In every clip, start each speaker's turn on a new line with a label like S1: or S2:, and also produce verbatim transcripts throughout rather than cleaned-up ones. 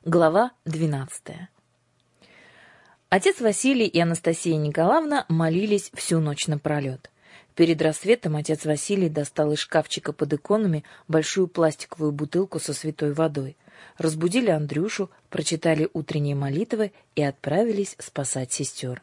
S1: Глава двенадцатая. Отец Василий и Анастасия Николаевна молились всю ночь напролет. Перед рассветом отец Василий достал из шкафчика под иконами большую пластиковую бутылку со святой водой. Разбудили Андрюшу, прочитали утренние молитвы и отправились спасать сестер.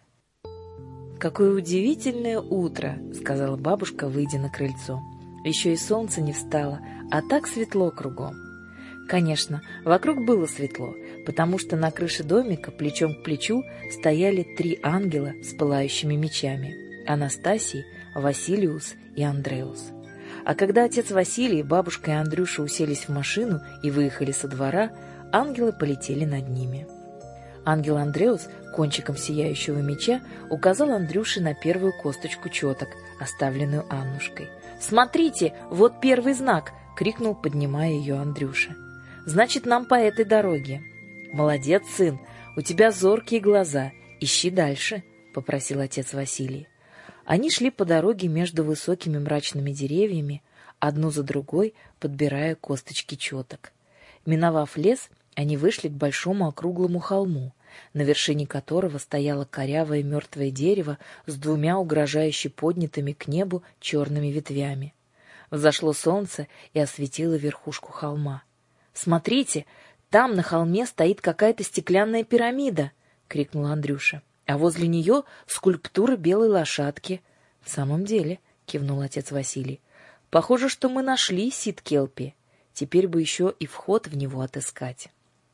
S1: «Какое удивительное утро!» — сказала бабушка, выйдя на крыльцо. «Еще и солнце не встало, а так светло кругом». Конечно, вокруг было светло, потому что на крыше домика плечом к плечу стояли три ангела с пылающими мечами — Анастасий, Василиус и Андреус. А когда отец Василий, бабушка и Андрюша уселись в машину и выехали со двора, ангелы полетели над ними. Ангел Андреус кончиком сияющего меча указал Андрюше на первую косточку четок, оставленную Аннушкой. «Смотрите, вот первый знак!» — крикнул, поднимая ее Андрюша. «Значит, нам по этой дороге». «Молодец, сын, у тебя зоркие глаза. Ищи дальше», — попросил отец Василий. Они шли по дороге между высокими мрачными деревьями, одну за другой подбирая косточки четок. Миновав лес, они вышли к большому округлому холму, на вершине которого стояло корявое мертвое дерево с двумя угрожающе поднятыми к небу черными ветвями. Взошло солнце и осветило верхушку холма. «Смотрите, там на холме стоит какая-то стеклянная пирамида!» — крикнул Андрюша. «А возле нее скульптура белой лошадки». «В самом деле», — кивнул отец Василий, — «похоже, что мы нашли Сид-Келпи. Теперь бы еще и вход в него отыскать».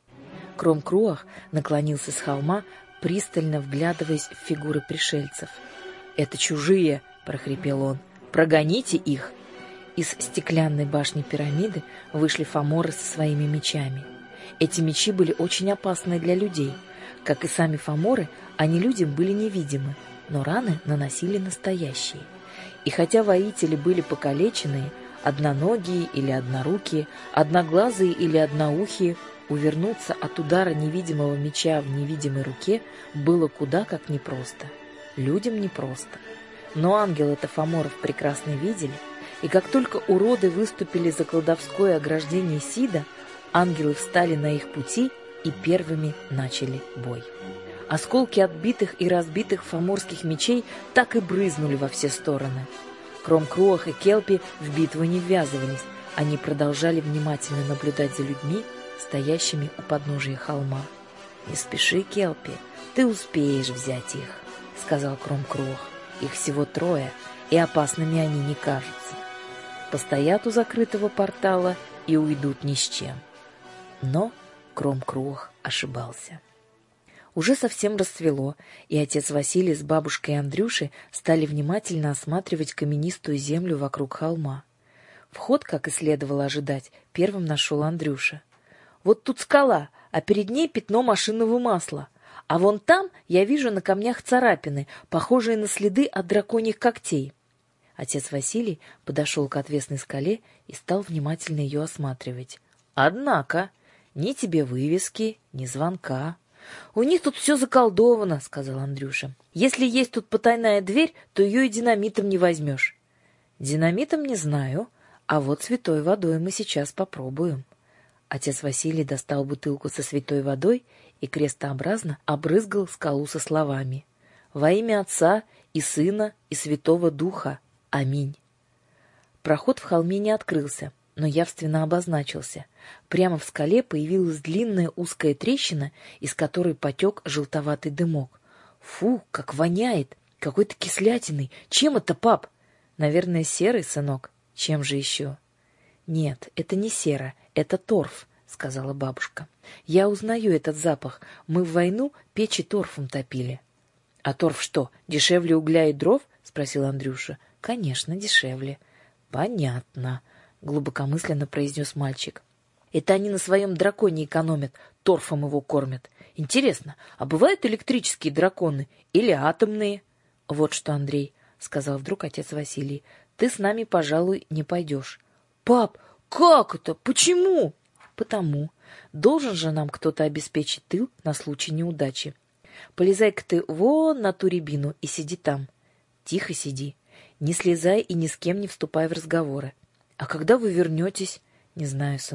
S1: Кром-Круах наклонился с холма, пристально вглядываясь в фигуры пришельцев. «Это чужие!» — прохрипел он. «Прогоните их!» Из стеклянной башни пирамиды вышли фаморы со своими мечами. Эти мечи были очень опасны для людей. Как и сами фаморы, они людям были невидимы, но раны наносили настоящие. И хотя воители были покалеченные, одноногие или однорукие, одноглазые или одноухие, увернуться от удара невидимого меча в невидимой руке было куда как непросто. Людям непросто. Но ангелы-то фаморов прекрасно видели, и как только уроды выступили за колдовское ограждение Сида, ангелы встали на их пути и первыми начали бой. Осколки отбитых и разбитых фаморских мечей так и брызнули во все стороны. Кром-Круах и Келпи в битву не ввязывались, они продолжали внимательно наблюдать за людьми, стоящими у подножия холма. «Не спеши, Келпи, ты успеешь взять их», — сказал Кром-Круах. «Их всего трое, и опасными они не кажутся. Постоят у закрытого портала и уйдут ни с чем». Но Кром-Круах ошибался. Уже совсем расцвело, и отец Василий с бабушкой и Андрюшей стали внимательно осматривать каменистую землю вокруг холма. Вход, как и следовало ожидать, первым нашел Андрюша. «Вот тут скала, а перед ней пятно машинного масла. А вон там я вижу на камнях царапины, похожие на следы от драконьих когтей». Отец Василий подошел к отвесной скале и стал внимательно ее осматривать. «Однако, ни тебе вывески, ни звонка». «У них тут все заколдовано», — сказал Андрюша. «Если есть тут потайная дверь, то ее и динамитом не возьмешь». «Динамитом не знаю, а вот святой водой мы сейчас попробуем». Отец Василий достал бутылку со святой водой и крестообразно обрызгал скалу со словами: «Во имя Отца и Сына и Святого Духа. Аминь». Проход в холме не открылся, но явственно обозначился. Прямо в скале появилась длинная узкая трещина, из которой потек желтоватый дымок. «Фу, как воняет! Какой-то кислятиной! Чем это, пап?» «Наверное, серой, сынок. Чем же еще?» «Нет, это не сера, это торф», — сказала бабушка. «Я узнаю этот запах. Мы в войну печи торфом топили». «А торф что, дешевле угля и дров?» — спросил Андрюша. «Конечно, дешевле». «Понятно», — глубокомысленно произнес мальчик. «Это они на своем драконе экономят, торфом его кормят. Интересно, а бывают электрические драконы или атомные?» «Вот что, Андрей», — сказал вдруг отец Василий, — «ты с нами, пожалуй, не пойдешь». «Пап, как это? Почему?» «Потому. Должен же нам кто-то обеспечить тыл на случай неудачи. Полезай-ка ты вон на ту рябину и сиди там. Тихо сиди. Не слезай и ни с кем не вступай в разговоры. А когда вы вернетесь?» «Не знаю, сынок.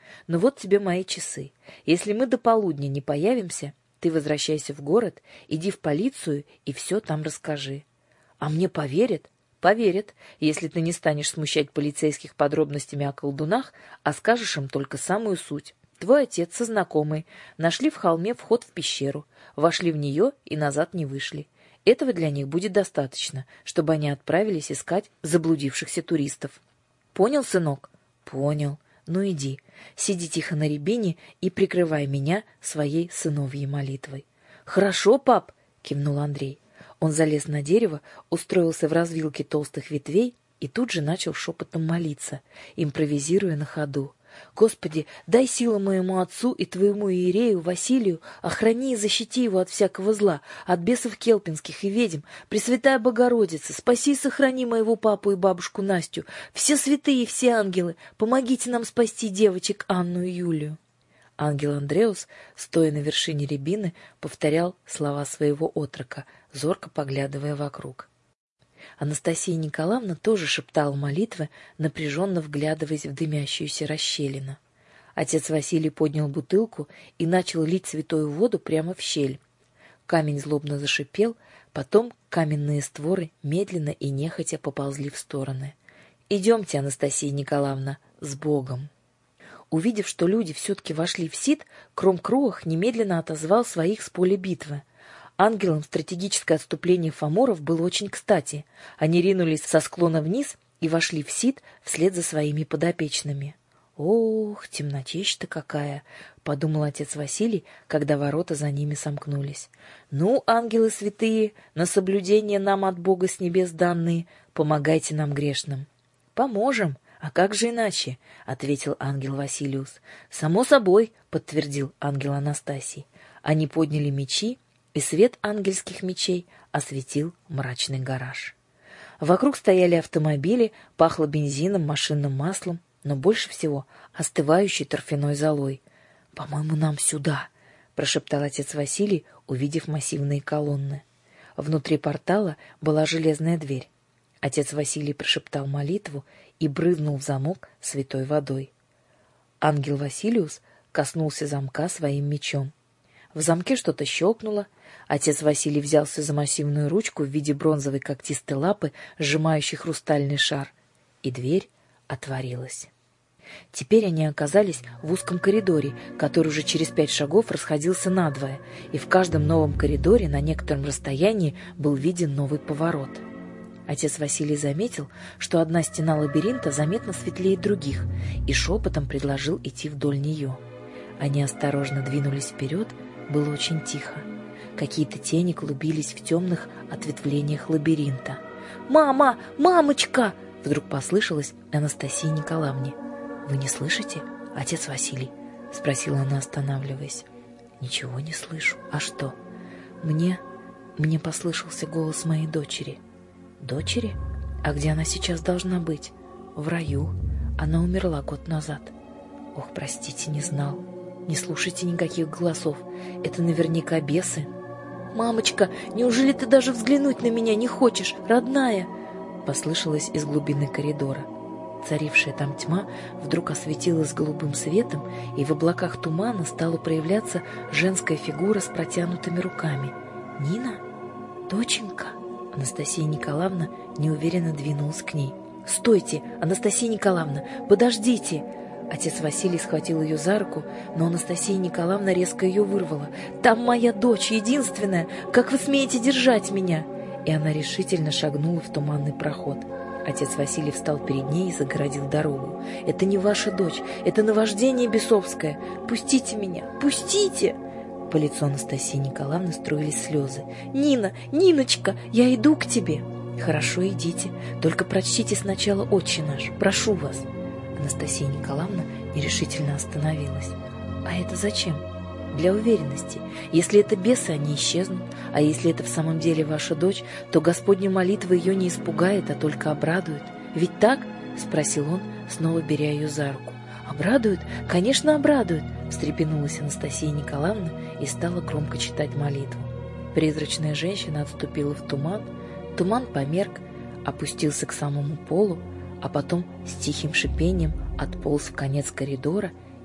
S1: Но вот тебе мои часы. Если мы до полудня не появимся, ты возвращайся в город, иди в полицию и все там расскажи. А мне поверят? Поверят, если ты не станешь смущать полицейских подробностями о колдунах, а скажешь им только самую суть. Твой отец со знакомой нашли в холме вход в пещеру, вошли в нее и назад не вышли. Этого для них будет достаточно, чтобы они отправились искать заблудившихся туристов. Понял, сынок? Понял. Ну иди, сиди тихо на рябине и прикрывай меня своей сыновьей молитвой. Хорошо, пап, кивнул Андрей. Он залез на дерево, устроился в развилке толстых ветвей и тут же начал шепотом молиться, импровизируя на ходу. «Господи, дай силы моему отцу и твоему иерею Василию, охрани и защити его от всякого зла, от бесов келпинских и ведьм. Пресвятая Богородица, спаси и сохрани моего папу и бабушку Настю. Все святые и все ангелы, помогите нам спасти девочек Анну и Юлию». Ангел Андреус, стоя на вершине рябины, повторял слова своего отрока, зорко поглядывая вокруг. Анастасия Николаевна тоже шептала молитвы, напряженно вглядываясь в дымящуюся расщелину. Отец Василий поднял бутылку и начал лить святую воду прямо в щель. Камень злобно зашипел, потом каменные створы медленно и нехотя поползли в стороны. «Идемте, Анастасия Николаевна, с Богом!» Увидев, что люди все-таки вошли в сид, Кром-Круах немедленно отозвал своих с поля битвы. Ангелам стратегическое отступление фаморов было очень кстати. Они ринулись со склона вниз и вошли в сид вслед за своими подопечными. «Ох, темнотища-то какая!» — подумал отец Василий, когда ворота за ними сомкнулись. «Ну, ангелы святые, на соблюдение нам от Бога с небес данные, помогайте нам грешным». «Поможем. А как же иначе?» — ответил ангел Василиус. «Само собой», — подтвердил ангел Анастасий. Они подняли мечи, и свет ангельских мечей осветил мрачный гараж. Вокруг стояли автомобили, пахло бензином, машинным маслом, но больше всего остывающей торфяной золой. «По-моему, нам сюда», — прошептал отец Василий, увидев массивные колонны. Внутри портала была железная дверь. Отец Василий прошептал молитву и брызнул в замок святой водой. Ангел Василиус коснулся замка своим мечом. В замке что-то щелкнуло. Отец Василий взялся за массивную ручку в виде бронзовой когтистой лапы, сжимающей хрустальный шар, и дверь отворилась. Теперь они оказались в узком коридоре, который уже через пять шагов расходился надвое, и в каждом новом коридоре на некотором расстоянии был виден новый поворот. Отец Василий заметил, что одна стена лабиринта заметно светлее других, и шепотом предложил идти вдоль нее. Они осторожно двинулись вперед, было очень тихо. Какие-то тени клубились в темных ответвлениях лабиринта. «Мама! Мамочка!» — вдруг послышалось Анастасии Николаевне. «Вы не слышите, отец Василий?» — спросила она, останавливаясь. «Ничего не слышу. А что?» «Мне... мне послышался голос моей дочери». «Дочери? А где она сейчас должна быть?» «В раю. Она умерла год назад». «Ох, простите, не знал. Не слушайте никаких голосов. Это наверняка бесы». «Мамочка, неужели ты даже взглянуть на меня не хочешь, родная?» Послышалось из глубины коридора. Царившая там тьма вдруг осветилась голубым светом, и в облаках тумана стала проявляться женская фигура с протянутыми руками. «Нина? Доченька?» Анастасия Николаевна неуверенно двинулась к ней. «Стойте, Анастасия Николаевна, подождите!» Отец Василий схватил ее за руку, но Анастасия Николаевна резко ее вырвала. «Там моя дочь, единственная! Как вы смеете держать меня?» И она решительно шагнула в туманный проход. Отец Василий встал перед ней и загородил дорогу. «Это не ваша дочь, это наваждение бесовское! Пустите меня, пустите!» По лицу Анастасии Николаевны струились слезы. «Нина, Ниночка, я иду к тебе!» «Хорошо, идите, только прочтите сначала «Отче наш», прошу вас!» Анастасия Николаевна нерешительно остановилась. «А это зачем?» «Для уверенности. Если это бесы, они исчезнут. А если это в самом деле ваша дочь, то Господня молитва ее не испугает, а только обрадует. Ведь так?» — спросил он, снова беря ее за руку. «Обрадует? Конечно, обрадует!» — встрепенулась Анастасия Николаевна и стала громко читать молитву. Призрачная женщина отступила в туман. Туман померк, опустился к самому полу, а потом с тихим шипением отполз в конец коридора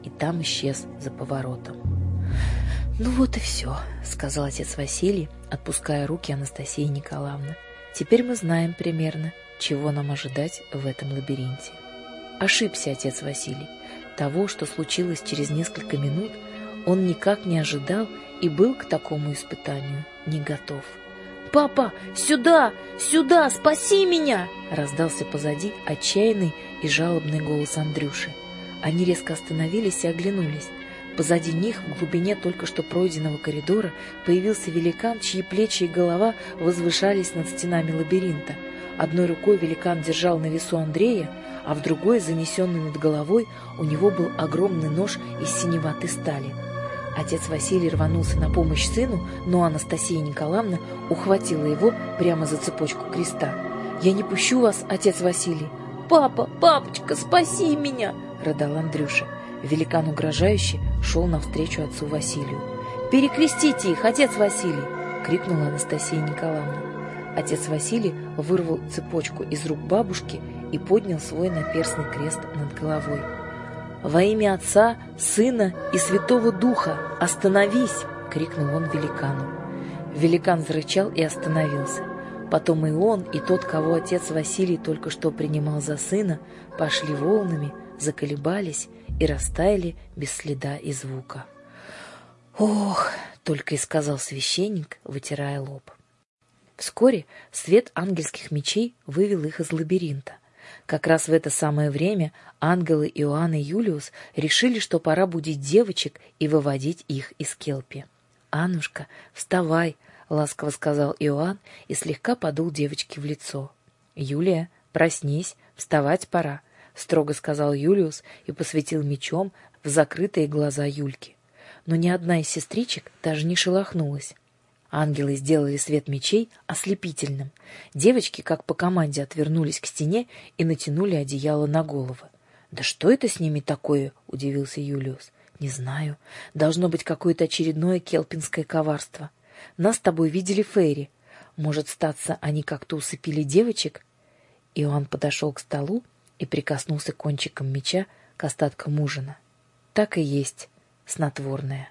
S1: и там исчез за поворотом. «Ну вот и все», — сказал отец Василий, отпуская руки Анастасии Николаевны. «Теперь мы знаем примерно, чего нам ожидать в этом лабиринте». Ошибся отец Василий. Того, что случилось через несколько минут, он никак не ожидал и был к такому испытанию не готов. «Папа, сюда! Сюда! Спаси меня!» — раздался позади отчаянный и жалобный голос Андрюши. Они резко остановились и оглянулись. Позади них, в глубине только что пройденного коридора, появился великан, чьи плечи и голова возвышались над стенами лабиринта. Одной рукой великан держал на весу Андрея, а в другой, занесенный над головой, у него был огромный нож из синеватой стали. Отец Василий рванулся на помощь сыну, но Анастасия Николаевна ухватила его прямо за цепочку креста. «Я не пущу вас, отец Василий!» «Папа, папочка, спаси меня!» — рыдал Андрюша. Великан угрожающе шел навстречу отцу Василию. «Перекрестите их, отец Василий!» — крикнула Анастасия Николаевна. Отец Василий вырвал цепочку из рук бабушки и поднял свой наперстный крест над головой. «Во имя Отца, Сына и Святого Духа! Остановись!» — крикнул он великану. Великан зарычал и остановился. Потом и он, и тот, кого отец Василий только что принимал за сына, пошли волнами, заколебались и растаяли без следа и звука. «Ох!» — только и сказал священник, вытирая лоб. Вскоре свет ангельских мечей вывел их из лабиринта. Как раз в это самое время ангелы Иоанн и Юлиус решили, что пора будить девочек и выводить их из келпи. «Аннушка, вставай!» — ласково сказал Иоанн и слегка подул девочке в лицо. «Юлия, проснись, вставать пора», — строго сказал Юлиус и посветил мечом в закрытые глаза Юльки. Но ни одна из сестричек даже не шелохнулась. Ангелы сделали свет мечей ослепительным. Девочки, как по команде, отвернулись к стене и натянули одеяло на головы. «Да что это с ними такое?» — удивился Юлиус. «Не знаю. Должно быть какое-то очередное келпинское коварство. Нас с тобой видели фейри. Может, статься, они как-то усыпили девочек?» Иоанн подошел к столу и прикоснулся кончиком меча к остаткам ужина. «Так и есть. Снотворное».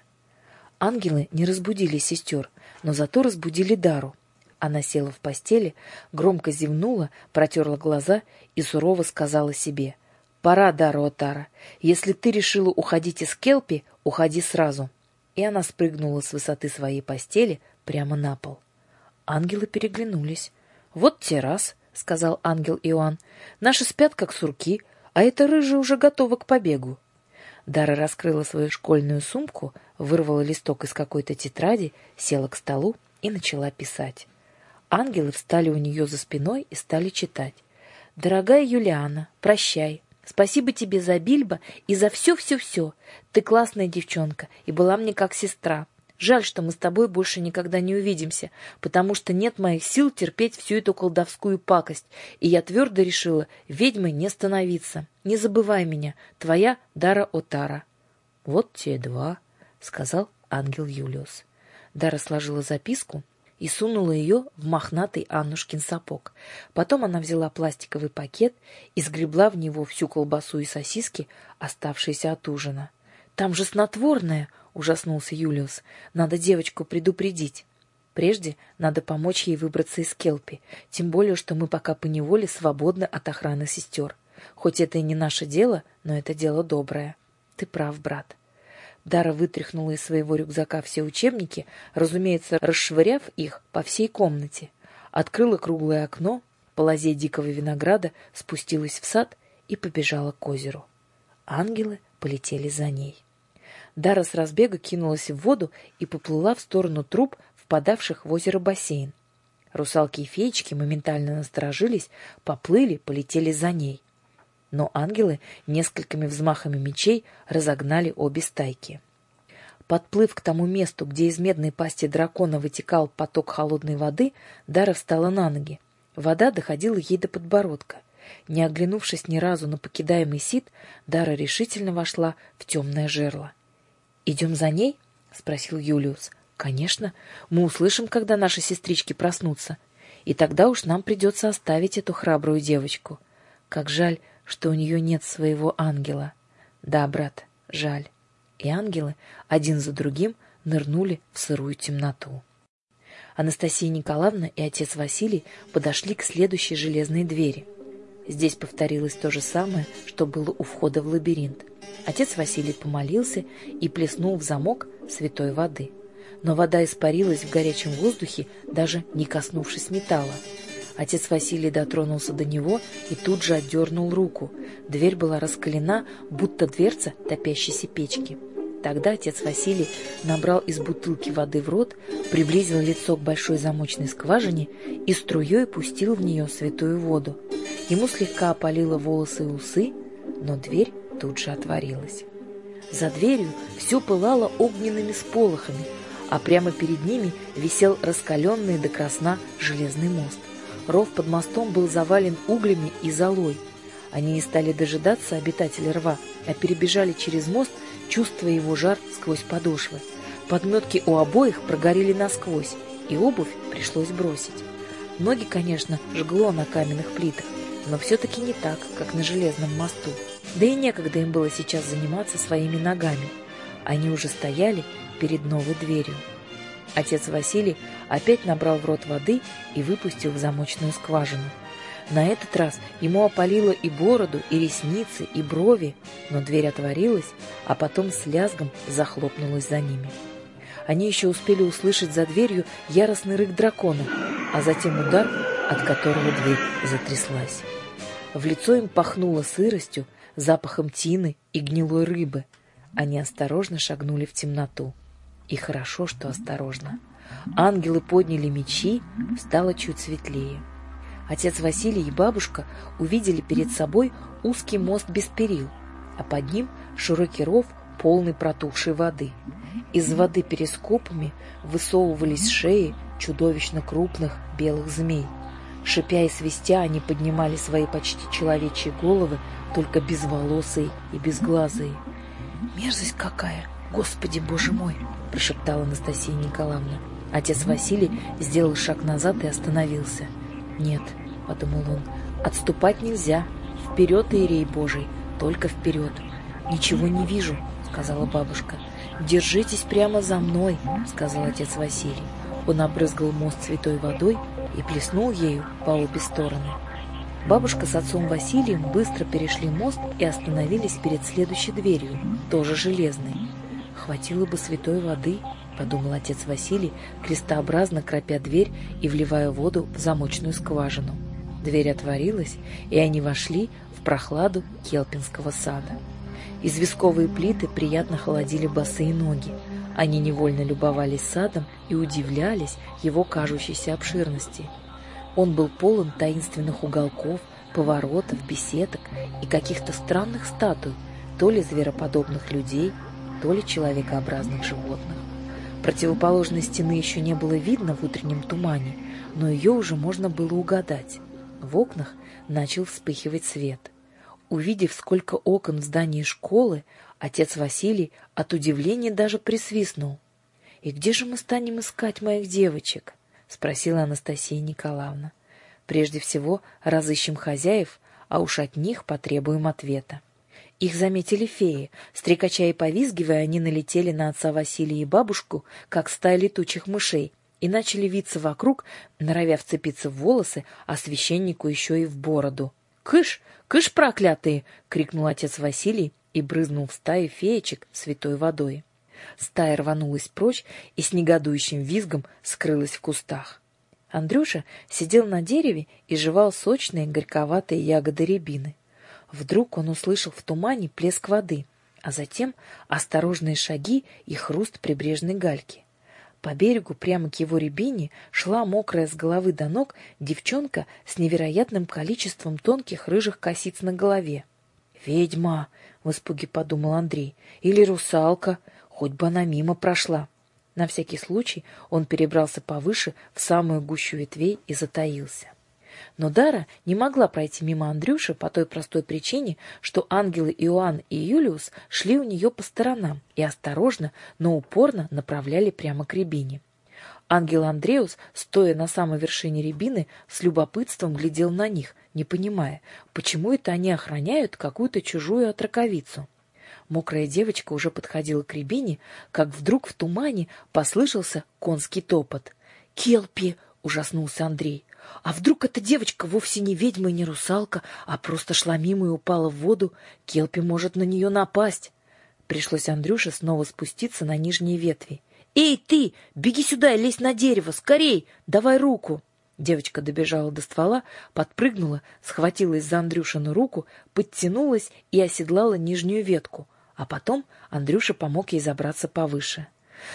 S1: Ангелы не разбудили сестер, но зато разбудили Дару. Она села в постели, громко зевнула, протерла глаза и сурово сказала себе: «Пора, Дара Отара. Если ты решила уходить из келпи, уходи сразу». И она спрыгнула с высоты своей постели прямо на пол. Ангелы переглянулись. «Вот те раз», — сказал ангел Иоанн, — «наши спят, как сурки, а эта рыжая уже готова к побегу». Дара раскрыла свою школьную сумку, вырвала листок из какой-то тетради, села к столу и начала писать. Ангелы встали у нее за спиной и стали читать. «Дорогая Юлиана, прощай. Спасибо тебе за Бильбо и за все-все-все. Ты классная девчонка и была мне как сестра. Жаль, что мы с тобой больше никогда не увидимся, потому что нет моих сил терпеть всю эту колдовскую пакость, и я твердо решила ведьмой не становиться. Не забывай меня, твоя Дара Отара». «Вот те два», — сказал ангел Юлиус. Дара сложила записку и сунула ее в мохнатый Аннушкин сапог. Потом она взяла пластиковый пакет и сгребла в него всю колбасу и сосиски, оставшиеся от ужина. «Там же снотворное!» — ужаснулся Юлиус. «Надо девочку предупредить. Прежде надо помочь ей выбраться из келпи, тем более, что мы пока поневоле свободны от охраны сестер. Хоть это и не наше дело, но это дело доброе. Ты прав, брат». Дара вытряхнула из своего рюкзака все учебники, разумеется, расшвыряв их по всей комнате. Открыла круглое окно, по лозе дикого винограда спустилась в сад и побежала к озеру. Ангелы полетели за ней. Дара с разбега кинулась в воду и поплыла в сторону труб, впадавших в озеро бассейн. Русалки и феечки моментально насторожились, поплыли, полетели за ней. Но ангелы несколькими взмахами мечей разогнали обе стайки. Подплыв к тому месту, где из медной пасти дракона вытекал поток холодной воды, Дара встала на ноги. Вода доходила ей до подбородка. Не оглянувшись ни разу на покидаемый сит, Дара решительно вошла в темное жерло. «Идем за ней?» — спросил Юлиус. «Конечно. Мы услышим, когда наши сестрички проснутся. И тогда уж нам придется оставить эту храбрую девочку. Как жаль, что у нее нет своего ангела. Да, брат, жаль. И ангелы один за другим нырнули в сырую темноту. Анастасия Николаевна и отец Василий подошли к следующей железной двери. Здесь повторилось то же самое, что было у входа в лабиринт. Отец Василий помолился и плеснул в замок святой воды. Но вода испарилась в горячем воздухе, даже не коснувшись металла. Отец Василий дотронулся до него и тут же отдернул руку. Дверь была раскалена, будто дверца топящейся печки. Тогда отец Василий набрал из бутылки воды в рот, приблизил лицо к большой замочной скважине и струей пустил в нее святую воду. Ему слегка опалило волосы и усы, но дверь тут же отворилась. За дверью все пылало огненными сполохами, а прямо перед ними висел раскаленный до красна железный мост. Ров под мостом был завален углями и золой. Они не стали дожидаться обитателей рва, а перебежали через мост, чувствуя его жар сквозь подошвы. Подметки у обоих прогорели насквозь, и обувь пришлось бросить. Ноги, конечно, жгло на каменных плитах, но все-таки не так, как на железном мосту. Да и некогда им было сейчас заниматься своими ногами. Они уже стояли перед новой дверью. Отец Василий опять набрал в рот воды и выпустил в замочную скважину. На этот раз ему опалило и бороду, и ресницы, и брови, но дверь отворилась, а потом с лязгом захлопнулась за ними. Они еще успели услышать за дверью яростный рык дракона, а затем удар, от которого дверь затряслась. В лицо им пахнуло сыростью, запахом тины и гнилой рыбы. Они осторожно шагнули в темноту. И хорошо, что осторожно. Ангелы подняли мечи, стало чуть светлее. Отец Василий и бабушка увидели перед собой узкий мост без перил, а под ним широкий ров, полный протухшей воды. Из воды перископами высовывались шеи чудовищно крупных белых змей. Шипя и свистя, они поднимали свои почти человечьи головы, только безволосые и безглазые. «Мерзость какая! Господи, Боже мой!» – прошептала Анастасия Николаевна. Отец Василий сделал шаг назад и остановился. «Нет», — подумал он, — «отступать нельзя. Вперед, Иерей Божий, только вперед». «Ничего не вижу», — сказала бабушка. «Держитесь прямо за мной», — сказал отец Василий. Он обрызгал мост святой водой и плеснул ею по обе стороны. Бабушка с отцом Василием быстро перешли мост и остановились перед следующей дверью, тоже железной. «Хватило бы святой воды», — подумал отец Василий, крестообразно кропя дверь и вливая воду в замочную скважину. Дверь отворилась, и они вошли в прохладу Келпинского сада. Известковые плиты приятно холодили босые ноги. Они невольно любовались садом и удивлялись его кажущейся обширности. Он был полон таинственных уголков, поворотов, беседок и каких-то странных статуй, то ли звероподобных людей, то ли человекообразных животных. Противоположной стены еще не было видно в утреннем тумане, но ее уже можно было угадать. В окнах начал вспыхивать свет. Увидев, сколько окон в здании школы, отец Василий от удивления даже присвистнул. «И где же мы станем искать моих девочек?» — спросила Анастасия Николаевна. «Прежде всего разыщем хозяев, а уж от них потребуем ответа». Их заметили феи. Стрекача и повизгивая, они налетели на отца Василия и бабушку, как стая летучих мышей, и начали виться вокруг, норовя вцепиться в волосы, а священнику еще и в бороду. «Кыш! Кыш, проклятые!» — крикнул отец Василий и брызнул в стаю феечек святой водой. Стая рванулась прочь и с негодующим визгом скрылась в кустах. Андрюша сидел на дереве и жевал сочные горьковатые ягоды рябины. Вдруг он услышал в тумане плеск воды, а затем осторожные шаги и хруст прибрежной гальки. По берегу прямо к его рябине шла мокрая с головы до ног девчонка с невероятным количеством тонких рыжих косиц на голове. «Ведьма!» — в испуге подумал Андрей. «Или русалка, хоть бы она мимо прошла». На всякий случай он перебрался повыше в самую гущу ветвей и затаился. Но Дара не могла пройти мимо Андрюши по той простой причине, что ангелы Иоанн и Юлиус шли у нее по сторонам и осторожно, но упорно направляли прямо к рябине. Ангел Андреус, стоя на самой вершине рябины, с любопытством глядел на них, не понимая, почему это они охраняют какую-то чужую отроковицу. Мокрая девочка уже подходила к рябине, как вдруг в тумане послышался конский топот. «Келпи!» — ужаснулся Андрей. «А вдруг эта девочка вовсе не ведьма и не русалка, а просто шла мимо и упала в воду? Келпи может на нее напасть!» Пришлось Андрюше снова спуститься на нижние ветви. «Эй, ты! Беги сюда и лезь на дерево! Скорей! Давай руку!» Девочка добежала до ствола, подпрыгнула, схватилась за Андрюшину руку, подтянулась и оседлала нижнюю ветку. А потом Андрюша помог ей забраться повыше.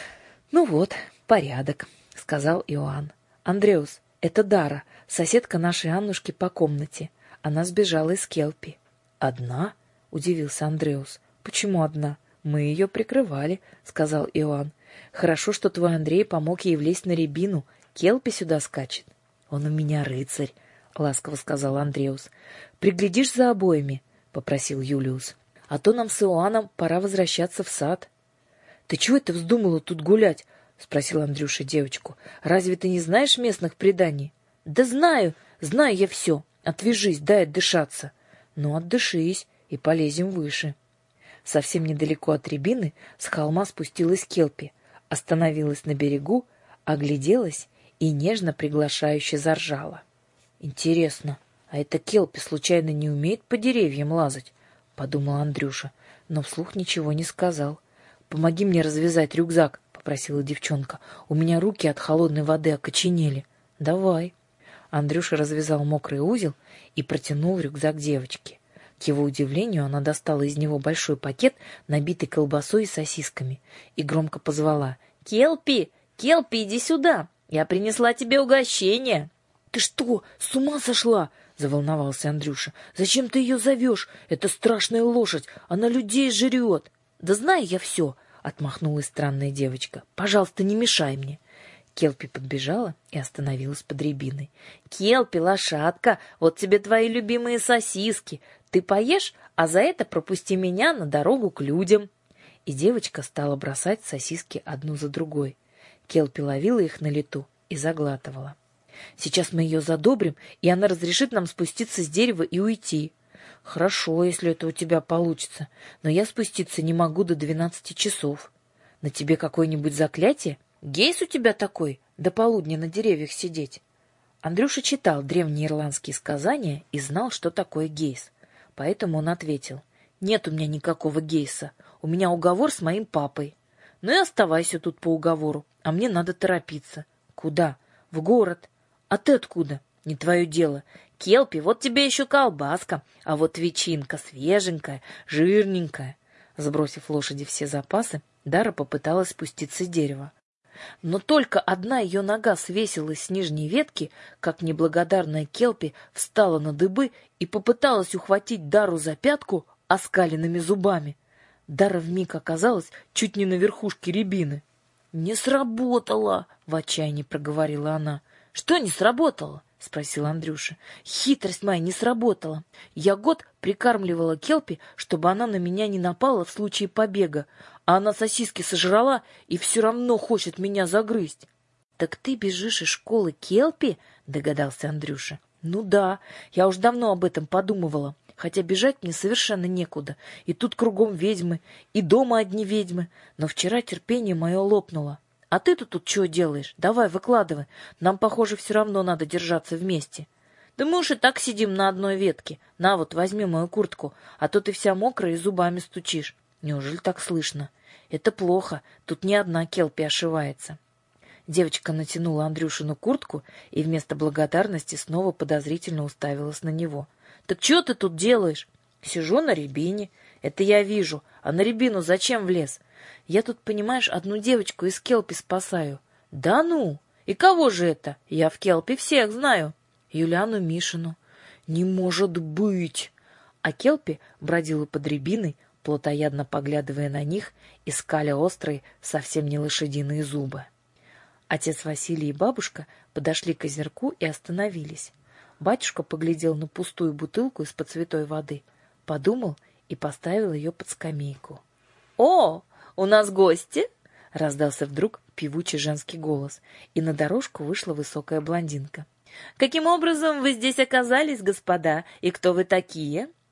S1: «Ну вот, порядок», — сказал Иоанн. «Андреус, это Дара, соседка нашей Аннушки по комнате. Она сбежала из Келпи». «Одна?» — удивился Андреус. «Почему одна? Мы ее прикрывали», — сказал Иоанн. «Хорошо, что твой Андрей помог ей влезть на рябину. Келпи сюда скачет». «Он у меня рыцарь», — ласково сказал Андреус. «Приглядишь за обоими», — попросил Юлиус. «А то нам с Иоанном пора возвращаться в сад». «Ты чего это вздумала тут гулять?» — спросил Андрюша девочку. «Разве ты не знаешь местных преданий?» «Да знаю, знаю я все. Отвяжись, дай отдышаться». «Ну, отдышись, и полезем выше». Совсем недалеко от рябины с холма спустилась Келпи, остановилась на берегу, огляделась и нежно приглашающе заржала. «Интересно, а эта Келпи случайно не умеет по деревьям лазать?» — подумал Андрюша, но вслух ничего не сказал. «Помоги мне развязать рюкзак», — попросила девчонка. «У меня руки от холодной воды окоченели». «Давай». Андрюша развязал мокрый узел и протянул рюкзак девочке. К его удивлению, она достала из него большой пакет, набитый колбасой и сосисками, и громко позвала: «Келпи, Келпи, иди сюда! Я принесла тебе угощение!» «Ты что, с ума сошла?» — заволновался Андрюша. «Зачем ты ее зовешь? Это страшная лошадь, она людей жрет!» «Да знаю я все!» — отмахнулась странная девочка. «Пожалуйста, не мешай мне!» Келпи подбежала и остановилась под рябиной. «Келпи, лошадка, вот тебе твои любимые сосиски. Ты поешь, а за это пропусти меня на дорогу к людям». И девочка стала бросать сосиски одну за другой. Келпи ловила их на лету и заглатывала. «Сейчас мы ее задобрим, и она разрешит нам спуститься с дерева и уйти». «Хорошо, если это у тебя получится, но я спуститься не могу до двенадцати часов. На тебе какое-нибудь заклятие? Гейс у тебя такой, до полудня на деревьях сидеть?» Андрюша читал древние ирландские сказания и знал, что такое гейс. Поэтому он ответил: «Нет у меня никакого гейса, у меня уговор с моим папой». «Ну и оставайся тут по уговору, а мне надо торопиться». «Куда?» «В город». «А ты откуда?» «Не твое дело». «Келпи, вот тебе еще колбаска, а вот ветчинка свеженькая, жирненькая». Сбросив лошади все запасы, Дара попыталась спуститься с дерева. Но только одна ее нога свесилась с нижней ветки, как неблагодарная Келпи встала на дыбы и попыталась ухватить Дару за пятку оскаленными зубами. Дара вмиг оказалась чуть не на верхушке рябины. «Не сработало!» — в отчаянии проговорила она. «Что не сработало?» — спросил Андрюша. «Хитрость моя не сработала. Я год прикармливала Келпи, чтобы она на меня не напала в случае побега, а она сосиски сожрала и все равно хочет меня загрызть». «Так ты бежишь из школы Келпи?» — догадался Андрюша. «Ну да, я уж давно об этом подумывала, хотя бежать мне совершенно некуда, и тут кругом ведьмы, и дома одни ведьмы, но вчера терпение мое лопнуло. А ты-то тут что делаешь? Давай, выкладывай. Нам, похоже, все равно надо держаться вместе». «Да мы уж и так сидим на одной ветке. На вот, возьми мою куртку, а то ты вся мокрая и зубами стучишь». «Неужели так слышно?» «Это плохо. Тут не одна Келпи ошивается». Девочка натянула Андрюшину куртку и вместо благодарности снова подозрительно уставилась на него. «Так что ты тут делаешь?» «Сижу на рябине». «Это я вижу. А на рябину зачем влез?» «Я тут, понимаешь, одну девочку из Келпи спасаю». «Да ну! И кого же это? Я в Келпи всех знаю». «Юлиану Мишину». «Не может быть!» А Келпи бродила под рябиной, плотоядно поглядывая на них и скаля острые, совсем не лошадиные зубы. Отец Василий и бабушка подошли к озерку и остановились. Батюшка поглядел на пустую бутылку из-под святой воды, подумал и поставил ее под скамейку. «О, у нас гости!» — раздался вдруг певучий женский голос, и на дорожку вышла высокая блондинка. «Каким образом вы здесь оказались, господа, и кто вы такие?»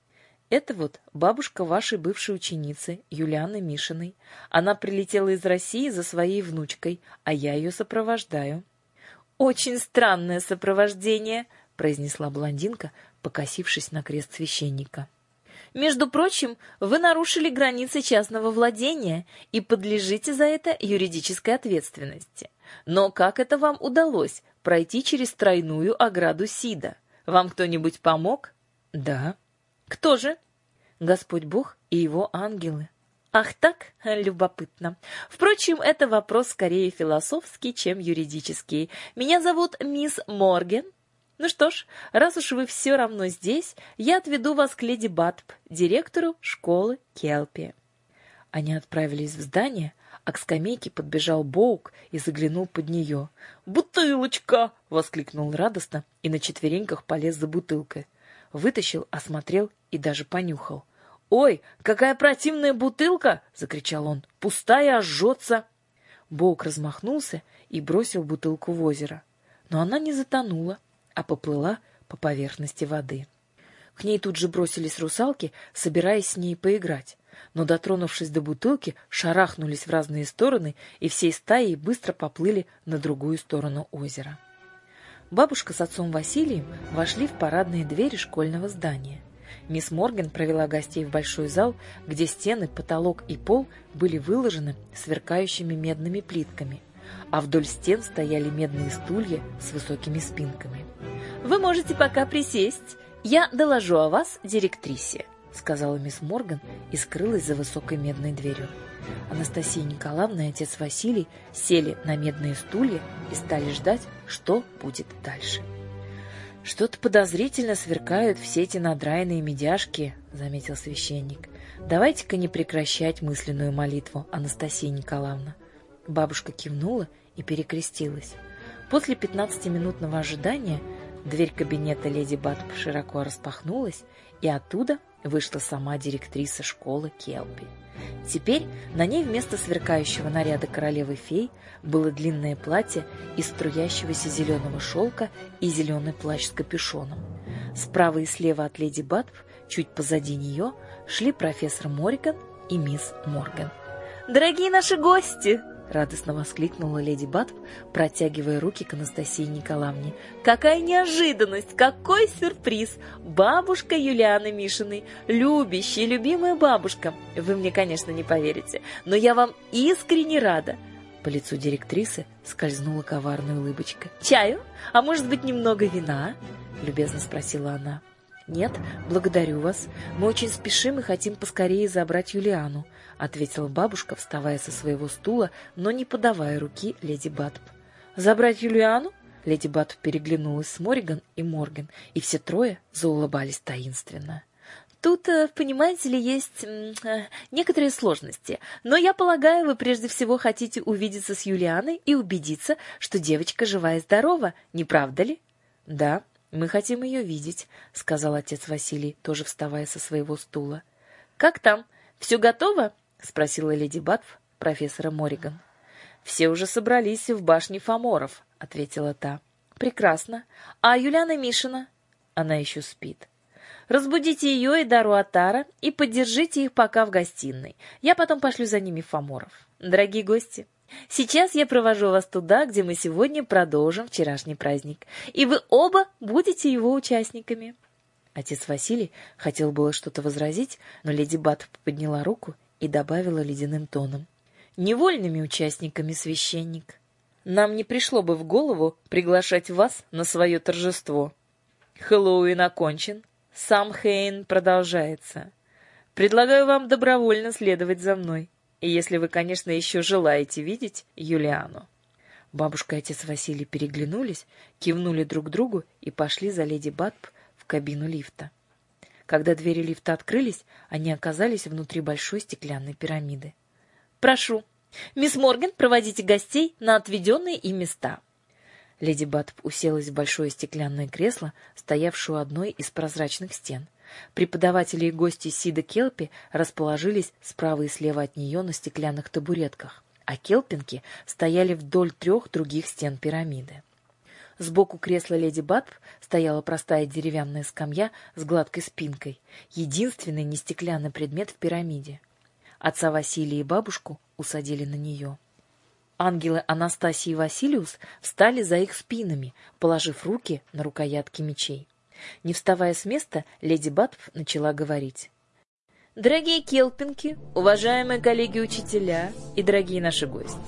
S1: Это вот бабушка вашей бывшей ученицы, Юлианы Мишиной. Она прилетела из России за своей внучкой, а я ее сопровождаю». «Очень странное сопровождение», — произнесла блондинка, покосившись на крест священника. «Между прочим, вы нарушили границы частного владения и подлежите за это юридической ответственности. Но как это вам удалось пройти через тройную ограду Сида? Вам кто-нибудь помог?» «Да». «Кто же?» «Господь Бог и его ангелы». «Ах так, любопытно. Впрочем, это вопрос скорее философский, чем юридический. Меня зовут мисс Морген. Ну что ж, раз уж вы все равно здесь, я отведу вас к леди Батп, директору школы Келпи». Они отправились в здание, а к скамейке подбежал Боук и заглянул под нее. «Бутылочка!» — воскликнул радостно и на четвереньках полез за бутылкой. Вытащил, осмотрел и даже понюхал. «Ой, какая противная бутылка!» — закричал он. «Пустая, аж жжется!» Боук размахнулся и бросил бутылку в озеро. Но она не затонула, а поплыла по поверхности воды. К ней тут же бросились русалки, собираясь с ней поиграть. Но, дотронувшись до бутылки, шарахнулись в разные стороны и всей стаей быстро поплыли на другую сторону озера. Бабушка с отцом Василием вошли в парадные двери школьного здания. Мисс Морген провела гостей в большой зал, где стены, потолок и пол были выложены сверкающими медными плитками, а вдоль стен стояли медные стулья с высокими спинками. «Вы можете пока присесть. Я доложу о вас директрисе», — сказала мисс Морган и скрылась за высокой медной дверью. Анастасия Николаевна и отец Василий сели на медные стулья и стали ждать, что будет дальше. «Что-то подозрительно сверкают все эти надраенные медяшки», — заметил священник. «Давайте-ка не прекращать мысленную молитву, Анастасия Николаевна». Бабушка кивнула и перекрестилась. После пятнадцатиминутного ожидания дверь кабинета леди Батп широко распахнулась, и оттуда вышла сама директриса школы Келпи. Теперь на ней вместо сверкающего наряда королевы-фей было длинное платье из струящегося зеленого шелка и зеленый плащ с капюшоном. Справа и слева от леди Батп, чуть позади нее, шли профессор Морган и мисс Морган. «Дорогие наши гости!» — радостно воскликнула леди Батп, протягивая руки к Анастасии Николаевне. «Какая неожиданность! Какой сюрприз! Бабушка Юлианы Мишиной, любящая, любимая бабушка! Вы мне, конечно, не поверите, но я вам искренне рада!» По лицу директрисы скользнула коварная улыбочка. «Чаю? А может быть, немного вина?» — любезно спросила она. «Нет, благодарю вас. Мы очень спешим и хотим поскорее забрать Юлиану», — ответила бабушка, вставая со своего стула, но не подавая руки леди Батп. «Забрать Юлиану?» Леди Батп переглянулась с Морган и Морган, и все трое заулыбались таинственно. «Тут, понимаете ли, есть э, некоторые сложности, но я полагаю, вы прежде всего хотите увидеться с Юлианой и убедиться, что девочка жива и здорова, не правда ли?» «Да, мы хотим ее видеть», — сказал отец Василий, тоже вставая со своего стула. «Как там? Все готово?» — спросила леди Батп профессора Морган. «Все уже собрались в башне Фоморов», — ответила та. «Прекрасно. А Юлиана Мишина?» «Она еще спит». «Разбудите ее и Дару Атара и поддержите их пока в гостиной. Я потом пошлю за ними Фоморов. Дорогие гости, сейчас я провожу вас туда, где мы сегодня продолжим вчерашний праздник, и вы оба будете его участниками». Отец Василий хотел было что-то возразить, но леди Батп подняла руку и добавила ледяным тоном: «Невольными участниками, священник. Нам не пришло бы в голову приглашать вас на свое торжество. Хэллоуин окончен, Самхейн продолжается. Предлагаю вам добровольно следовать за мной, если вы, конечно, еще желаете видеть Юлиану». Бабушка и отец Василий переглянулись, кивнули друг другу и пошли за леди Батп в кабину лифта. Когда двери лифта открылись, они оказались внутри большой стеклянной пирамиды. «Прошу, мисс Морган, проводите гостей на отведенные им места». Леди Батп уселась в большое стеклянное кресло, стоявшее у одной из прозрачных стен. Преподаватели и гости Сида Келпи расположились справа и слева от нее на стеклянных табуретках, а келпинки стояли вдоль трех других стен пирамиды. Сбоку кресла леди Батб стояла простая деревянная скамья с гладкой спинкой, единственный нестеклянный предмет в пирамиде. Отца Василия и бабушку усадили на нее. Ангелы Анастасия и Василиус встали за их спинами, положив руки на рукоятки мечей. Не вставая с места, леди Батб начала говорить. «Дорогие келпинки, уважаемые коллеги-учителя и дорогие наши гости!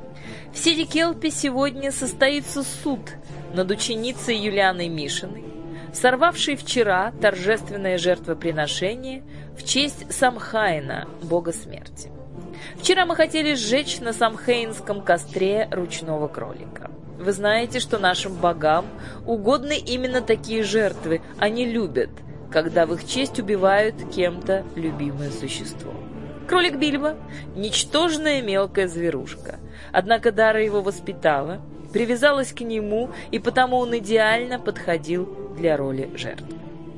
S1: В Сиде Келпи сегодня состоится суд над ученицей Юлианой Мишиной, сорвавшей вчера торжественное жертвоприношение в честь Самхайна, бога смерти. Вчера мы хотели сжечь на самхейнском костре ручного кролика. Вы знаете, что нашим богам угодны именно такие жертвы, они любят, когда в их честь убивают кем-то любимое существо. Кролик Бильбо – ничтожная мелкая зверушка, однако Дара его воспитала, привязалась к нему, и потому он идеально подходил для роли жертвы.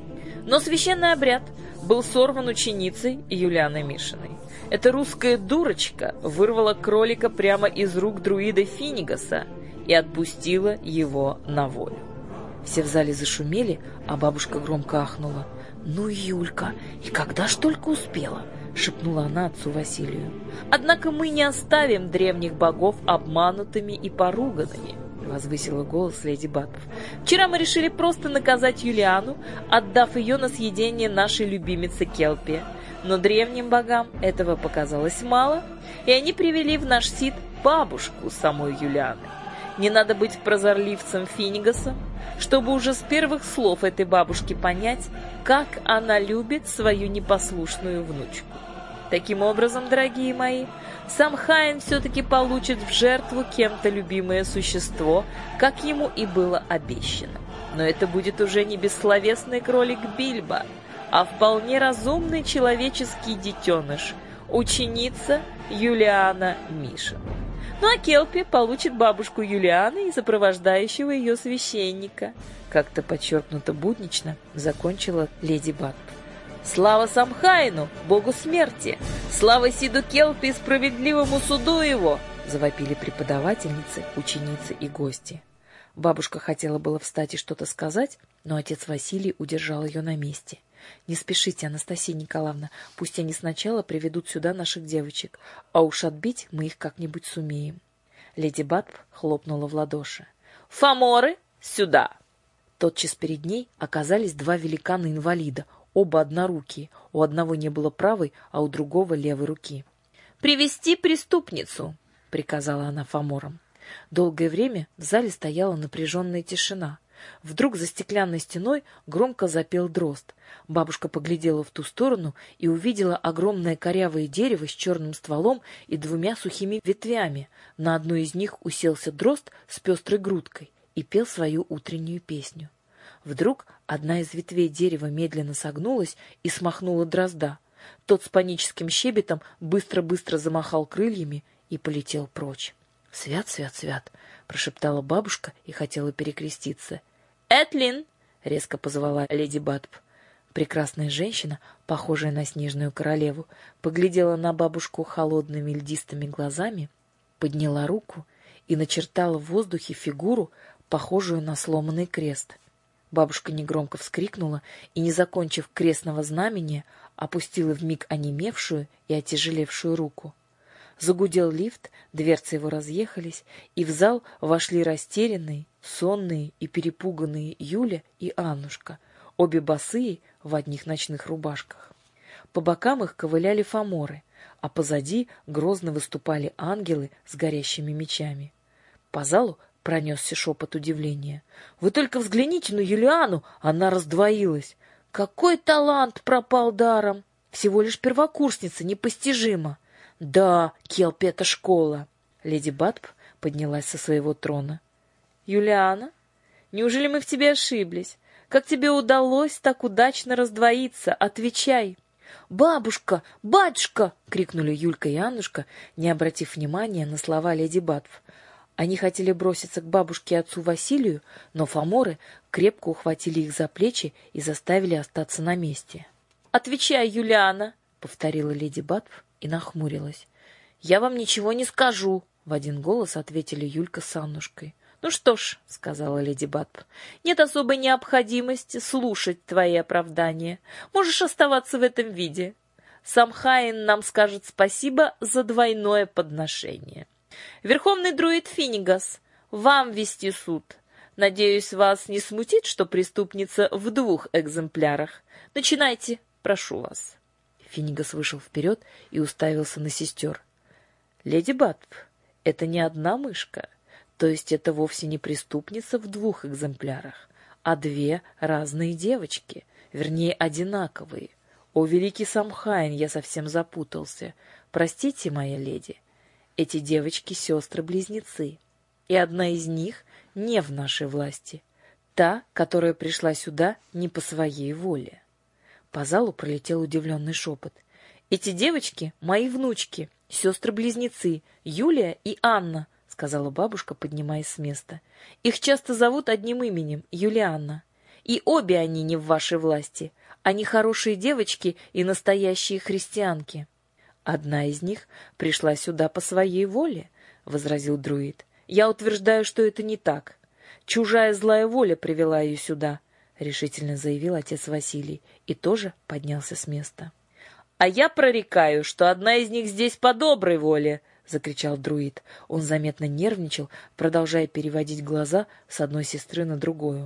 S1: Но священный обряд был сорван ученицей Юлианой Мишиной. Эта русская дурочка вырвала кролика прямо из рук друида Финигаса и отпустила его на волю. Все в зале зашумели, а бабушка громко ахнула. «Ну, Юлька, и когда ж только успела?» — шепнула она отцу Василию. «Однако мы не оставим древних богов обманутыми и поруганными», — возвысила голос леди Батб. «Вчера мы решили просто наказать Юлиану, отдав ее на съедение нашей любимице Келпи. Но древним богам этого показалось мало, и они привели в наш Сид бабушку самой Юлианы. Не надо быть прозорливцем Финигасом, чтобы уже с первых слов этой бабушки понять, как она любит свою непослушную внучку. Таким образом, дорогие мои, Самхайн все-таки получит в жертву кем-то любимое существо, как ему и было обещано. Но это будет уже не бессловесный кролик Бильбо, а вполне разумный человеческий детеныш, ученица Юлиана Мишина. Ну а Келпи получит бабушку Юлианы и сопровождающего ее священника. Как-то подчеркнуто буднично закончила леди Батб. «Слава Самхайну, богу смерти! Слава Сиду Келпи и справедливому суду его!» завопили преподавательницы, ученицы и гости. Бабушка хотела было встать и что-то сказать, но отец Василий удержал ее на месте. «Не спешите, Анастасия Николаевна, пусть они сначала приведут сюда наших девочек, а уж отбить мы их как-нибудь сумеем». Леди Батб хлопнула в ладоши. «Фаморы, сюда!» Тотчас перед ней оказались два великана-инвалида, оба однорукие, у одного не было правой, а у другого левой руки. «Привести преступницу!» — приказала она фаморам. Долгое время в зале стояла напряженная тишина. Вдруг за стеклянной стеной громко запел дрозд. Бабушка поглядела в ту сторону и увидела огромное корявое дерево с черным стволом и двумя сухими ветвями. На одной из них уселся дрозд с пестрой грудкой и пел свою утреннюю песню. Вдруг одна из ветвей дерева медленно согнулась и смахнула дрозда. Тот с паническим щебетом быстро-быстро замахал крыльями и полетел прочь. «Свят, свят, свят!» — прошептала бабушка и хотела перекреститься. «Этлин!» — резко позвала леди Батб. Прекрасная женщина, похожая на снежную королеву, поглядела на бабушку холодными льдистыми глазами, подняла руку и начертала в воздухе фигуру, похожую на сломанный крест. Бабушка негромко вскрикнула и, не закончив крестного знамения, опустила вмиг онемевшую и отяжелевшую руку. Загудел лифт, дверцы его разъехались, и в зал вошли растерянные, сонные и перепуганные Юля и Аннушка, обе босые в одних ночных рубашках. По бокам их ковыляли фаморы, а позади грозно выступали ангелы с горящими мечами. По залу пронесся шепот удивления. «Вы только взгляните на Юлиану, она раздвоилась! Какой талант пропал даром! Всего лишь первокурсница, непостижимо!» «Да, Келпи — это школа!» Леди Батб поднялась со своего трона. «Юлиана, неужели мы в тебе ошиблись? Как тебе удалось так удачно раздвоиться? Отвечай!» «Бабушка! Батюшка!» — крикнули Юлька и Аннушка, не обратив внимания на слова леди Батб. Они хотели броситься к бабушке и отцу Василию, но фаморы крепко ухватили их за плечи и заставили остаться на месте. «Отвечай, Юлиана!» — повторила леди Батб и нахмурилась. «Я вам ничего не скажу», — в один голос ответили Юлька с Аннушкой. «Ну что ж», — сказала леди Батт, — «нет особой необходимости слушать твои оправдания. Можешь оставаться в этом виде. Самхайн нам скажет спасибо за двойное подношение. Верховный друид Финигас, вам вести суд. Надеюсь, вас не смутит, что преступница в двух экземплярах. Начинайте, прошу вас». Финигас вышел вперед и уставился на сестер. «Леди Батт, это не одна мышка. То есть это вовсе не преступница в двух экземплярах, а две разные девочки, вернее, одинаковые. О, великий Самхайн, я совсем запутался. Простите, моя леди, эти девочки сестры-близнецы, и одна из них не в нашей власти, та, которая пришла сюда не по своей воле». По залу пролетел удивленный шепот. «Эти девочки — мои внучки, сестры-близнецы, Юлия и Анна», — сказала бабушка, поднимаясь с места. «Их часто зовут одним именем — Юлианна. И обе они не в вашей власти. Они хорошие девочки и настоящие христианки». «Одна из них пришла сюда по своей воле», — возразил друид. «Я утверждаю, что это не так. Чужая злая воля привела ее сюда», — решительно заявил отец Василий и тоже поднялся с места. «А я прорекаю, что одна из них здесь по доброй воле», — закричал друид. Он заметно нервничал, продолжая переводить глаза с одной сестры на другую.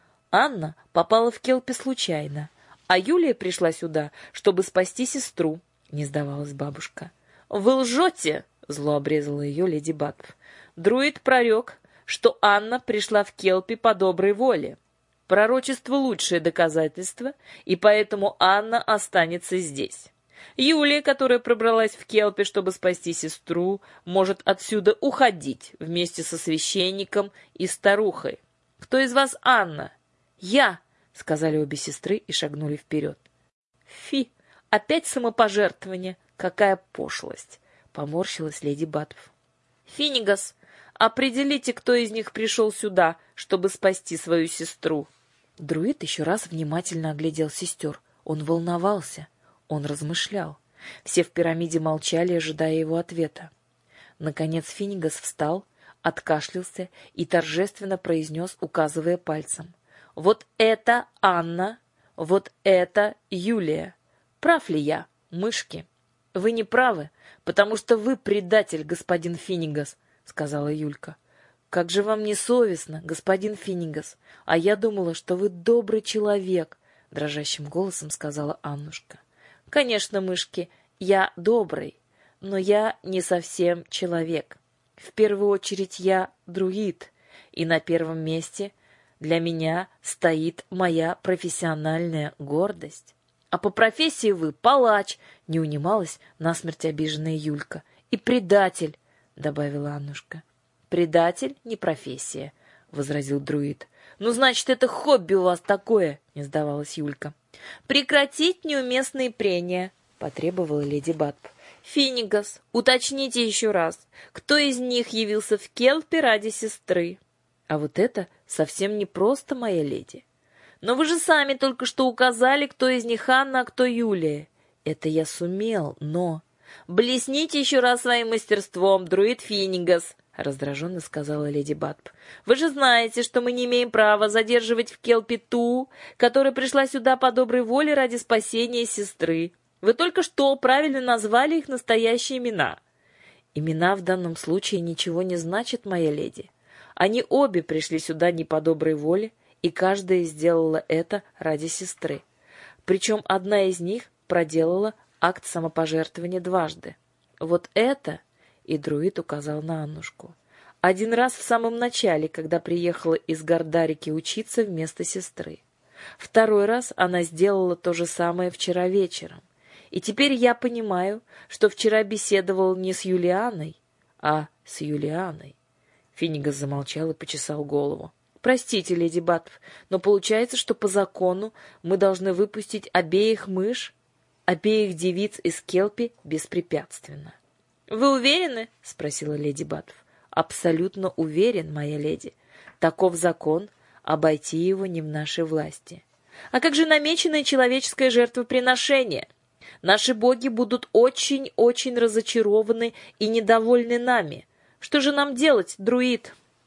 S1: «Анна попала в Келпи случайно, а Юлия пришла сюда, чтобы спасти сестру», — не сдавалась бабушка. «Вы лжете!» — зло обрезала ее леди Батт. «Друид прорек, что Анна пришла в Келпи по доброй воле. Пророчество — лучшее доказательство, и поэтому Анна останется здесь. Юлия, которая пробралась в Келпи, чтобы спасти сестру, может отсюда уходить вместе со священником и старухой. Кто из вас Анна?» «Я!» — сказали обе сестры и шагнули вперед. «Фи! Опять самопожертвование! Какая пошлость!» — поморщилась леди Батт. «Финигас, определите, кто из них пришел сюда, чтобы спасти свою сестру». Друид еще раз внимательно оглядел сестер. Он волновался, он размышлял. Все в пирамиде молчали, ожидая его ответа. Наконец Финигас встал, откашлялся и торжественно произнес, указывая пальцем: «Вот это Анна, вот это Юлия. Прав ли я, мышки?» «Вы не правы, потому что вы предатель, господин Финигас», — сказала Юлька. «Как же вам не совестно, господин Финигас? А я думала, что вы добрый человек», — дрожащим голосом сказала Аннушка. «Конечно, мышки, я добрый, но я не совсем человек. В первую очередь я друид, и на первом месте для меня стоит моя профессиональная гордость. А по профессии вы палач», — не унималась насмерть обиженная Юлька. «И предатель», — добавила Аннушка. «Предатель не профессия», — возразил друид. «Ну, значит, это хобби у вас такое», — не сдавалась Юлька. «Прекратить неуместные прения», — потребовала леди Батт. «Финигас, уточните еще раз, кто из них явился в Келпи ради сестры?» «А вот это совсем не просто, моя леди. Но вы же сами только что указали, кто из них Анна, а кто Юлия». «Это я сумел, но...» «Блесните еще раз своим мастерством, друид Финигас», — раздраженно сказала леди Батт. «Вы же знаете, что мы не имеем права задерживать в Келпи ту, которая пришла сюда по доброй воле ради спасения сестры. Вы только что правильно назвали их настоящие имена». «Имена в данном случае ничего не значат, моя леди. Они обе пришли сюда не по доброй воле, и каждая сделала это ради сестры. Причем одна из них проделала акт самопожертвования дважды. Вот это...» И друид указал на Аннушку. «Один раз в самом начале, когда приехала из Гордарики учиться вместо сестры. Второй раз она сделала то же самое вчера вечером. И теперь я понимаю, что вчера беседовал не с Юлианой, а с Юлианой». Финигас замолчал и почесал голову. «Простите, леди Батт, но получается, что по закону мы должны выпустить обеих мышь, обеих девиц из Келпи беспрепятственно». «Вы уверены?» — спросила леди Батт. «Абсолютно уверен, моя леди. Таков закон, обойти его не в нашей власти». «А как же намеченное человеческое жертвоприношение? Наши боги будут очень-очень разочарованы и недовольны нами. Что же нам делать, друид?»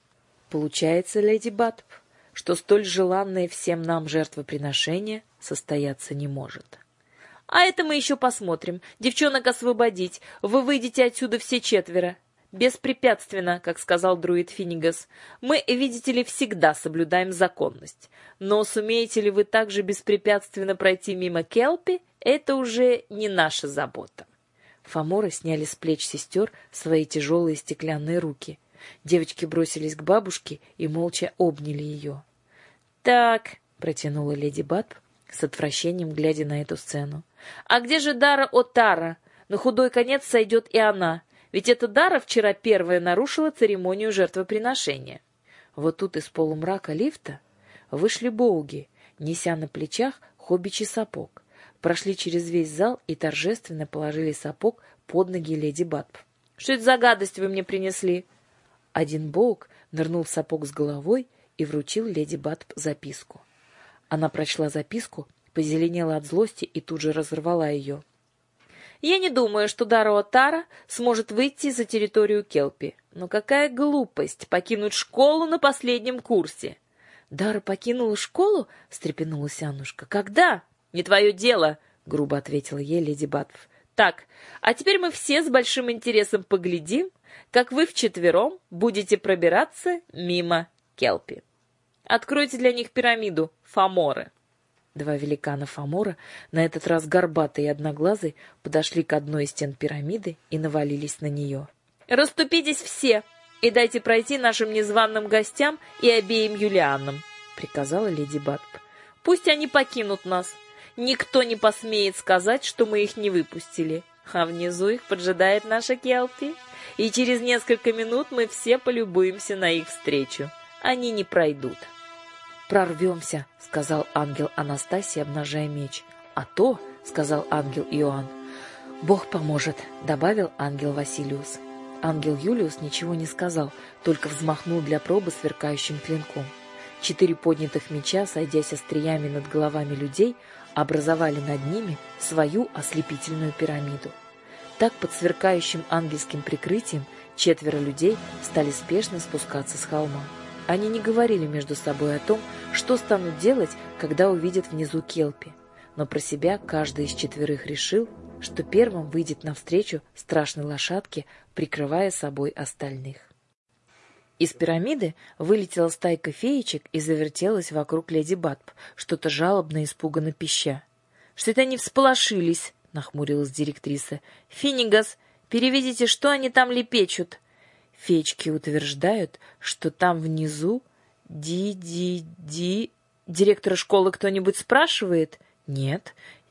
S1: Получается, леди Батб, что столь желанное всем нам жертвоприношение состояться не может. А это мы еще посмотрим. Девчонок освободить. Вы выйдете отсюда все четверо. Беспрепятственно, как сказал друид Финигас. Мы, видите ли, всегда соблюдаем законность. Но сумеете ли вы также беспрепятственно пройти мимо Келпи, это уже не наша забота. Фаморы сняли с плеч сестер свои тяжелые стеклянные руки. Девочки бросились к бабушке и молча обняли ее. «Так», — протянула леди Батб, с отвращением глядя на эту сцену. «А где же Дара Отара? На худой конец сойдет и она. Ведь эта Дара вчера первая нарушила церемонию жертвоприношения». Вот тут из полумрака лифта вышли боуги, неся на плечах хоббичий сапог, прошли через весь зал и торжественно положили сапог под ноги леди Батб. «Что это за гадость вы мне принесли?» Один боуг нырнул в сапог с головой и вручил леди Батб записку. Она прочла записку, позеленела от злости и тут же разорвала ее. «Я не думаю, что Дара Отара сможет выйти за территорию Келпи. Но какая глупость покинуть школу на последнем курсе!» «Дара покинула школу?» — встрепенулась Аннушка. «Когда?» «Не твое дело!» — грубо ответила ей леди Батб. «Так, а теперь мы все с большим интересом поглядим, как вы вчетвером будете пробираться мимо Келпи. Откройте для них пирамиду, Фаморы». Два великана Фамора, на этот раз горбатые и одноглазые, подошли к одной из стен пирамиды и навалились на нее. «Расступитесь все и дайте пройти нашим незваным гостям и обеим Юлианам», — приказала леди Батб. «Пусть они покинут нас. Никто не посмеет сказать, что мы их не выпустили. А внизу их поджидает наша Келпи, и через несколько минут мы все полюбуемся на их встречу. Они не пройдут». «Прорвемся», — сказал ангел Анастасия, обнажая меч. «А то», — сказал ангел Иоанн. «Бог поможет», — добавил ангел Василиус. Ангел Юлиус ничего не сказал, только взмахнул для пробы сверкающим клинком. Четыре поднятых меча, сойдясь остриями над головами людей, образовали над ними свою ослепительную пирамиду. Так, под сверкающим ангельским прикрытием, четверо людей стали спешно спускаться с холма. Они не говорили между собой о том, что станут делать, когда увидят внизу Келпи, но про себя каждый из четверых решил, что первым выйдет навстречу страшной лошадке, прикрывая собой остальных. Из пирамиды вылетела стайка феечек и завертелась вокруг леди Батб, что-то жалобно и испуганно пища. «Что это они всполошились?» — нахмурилась директриса. «Финигас, переведите, что они там лепечут?» Феечки утверждают, что там внизу ди-ди-ди... Директора школы кто-нибудь спрашивает? Нет.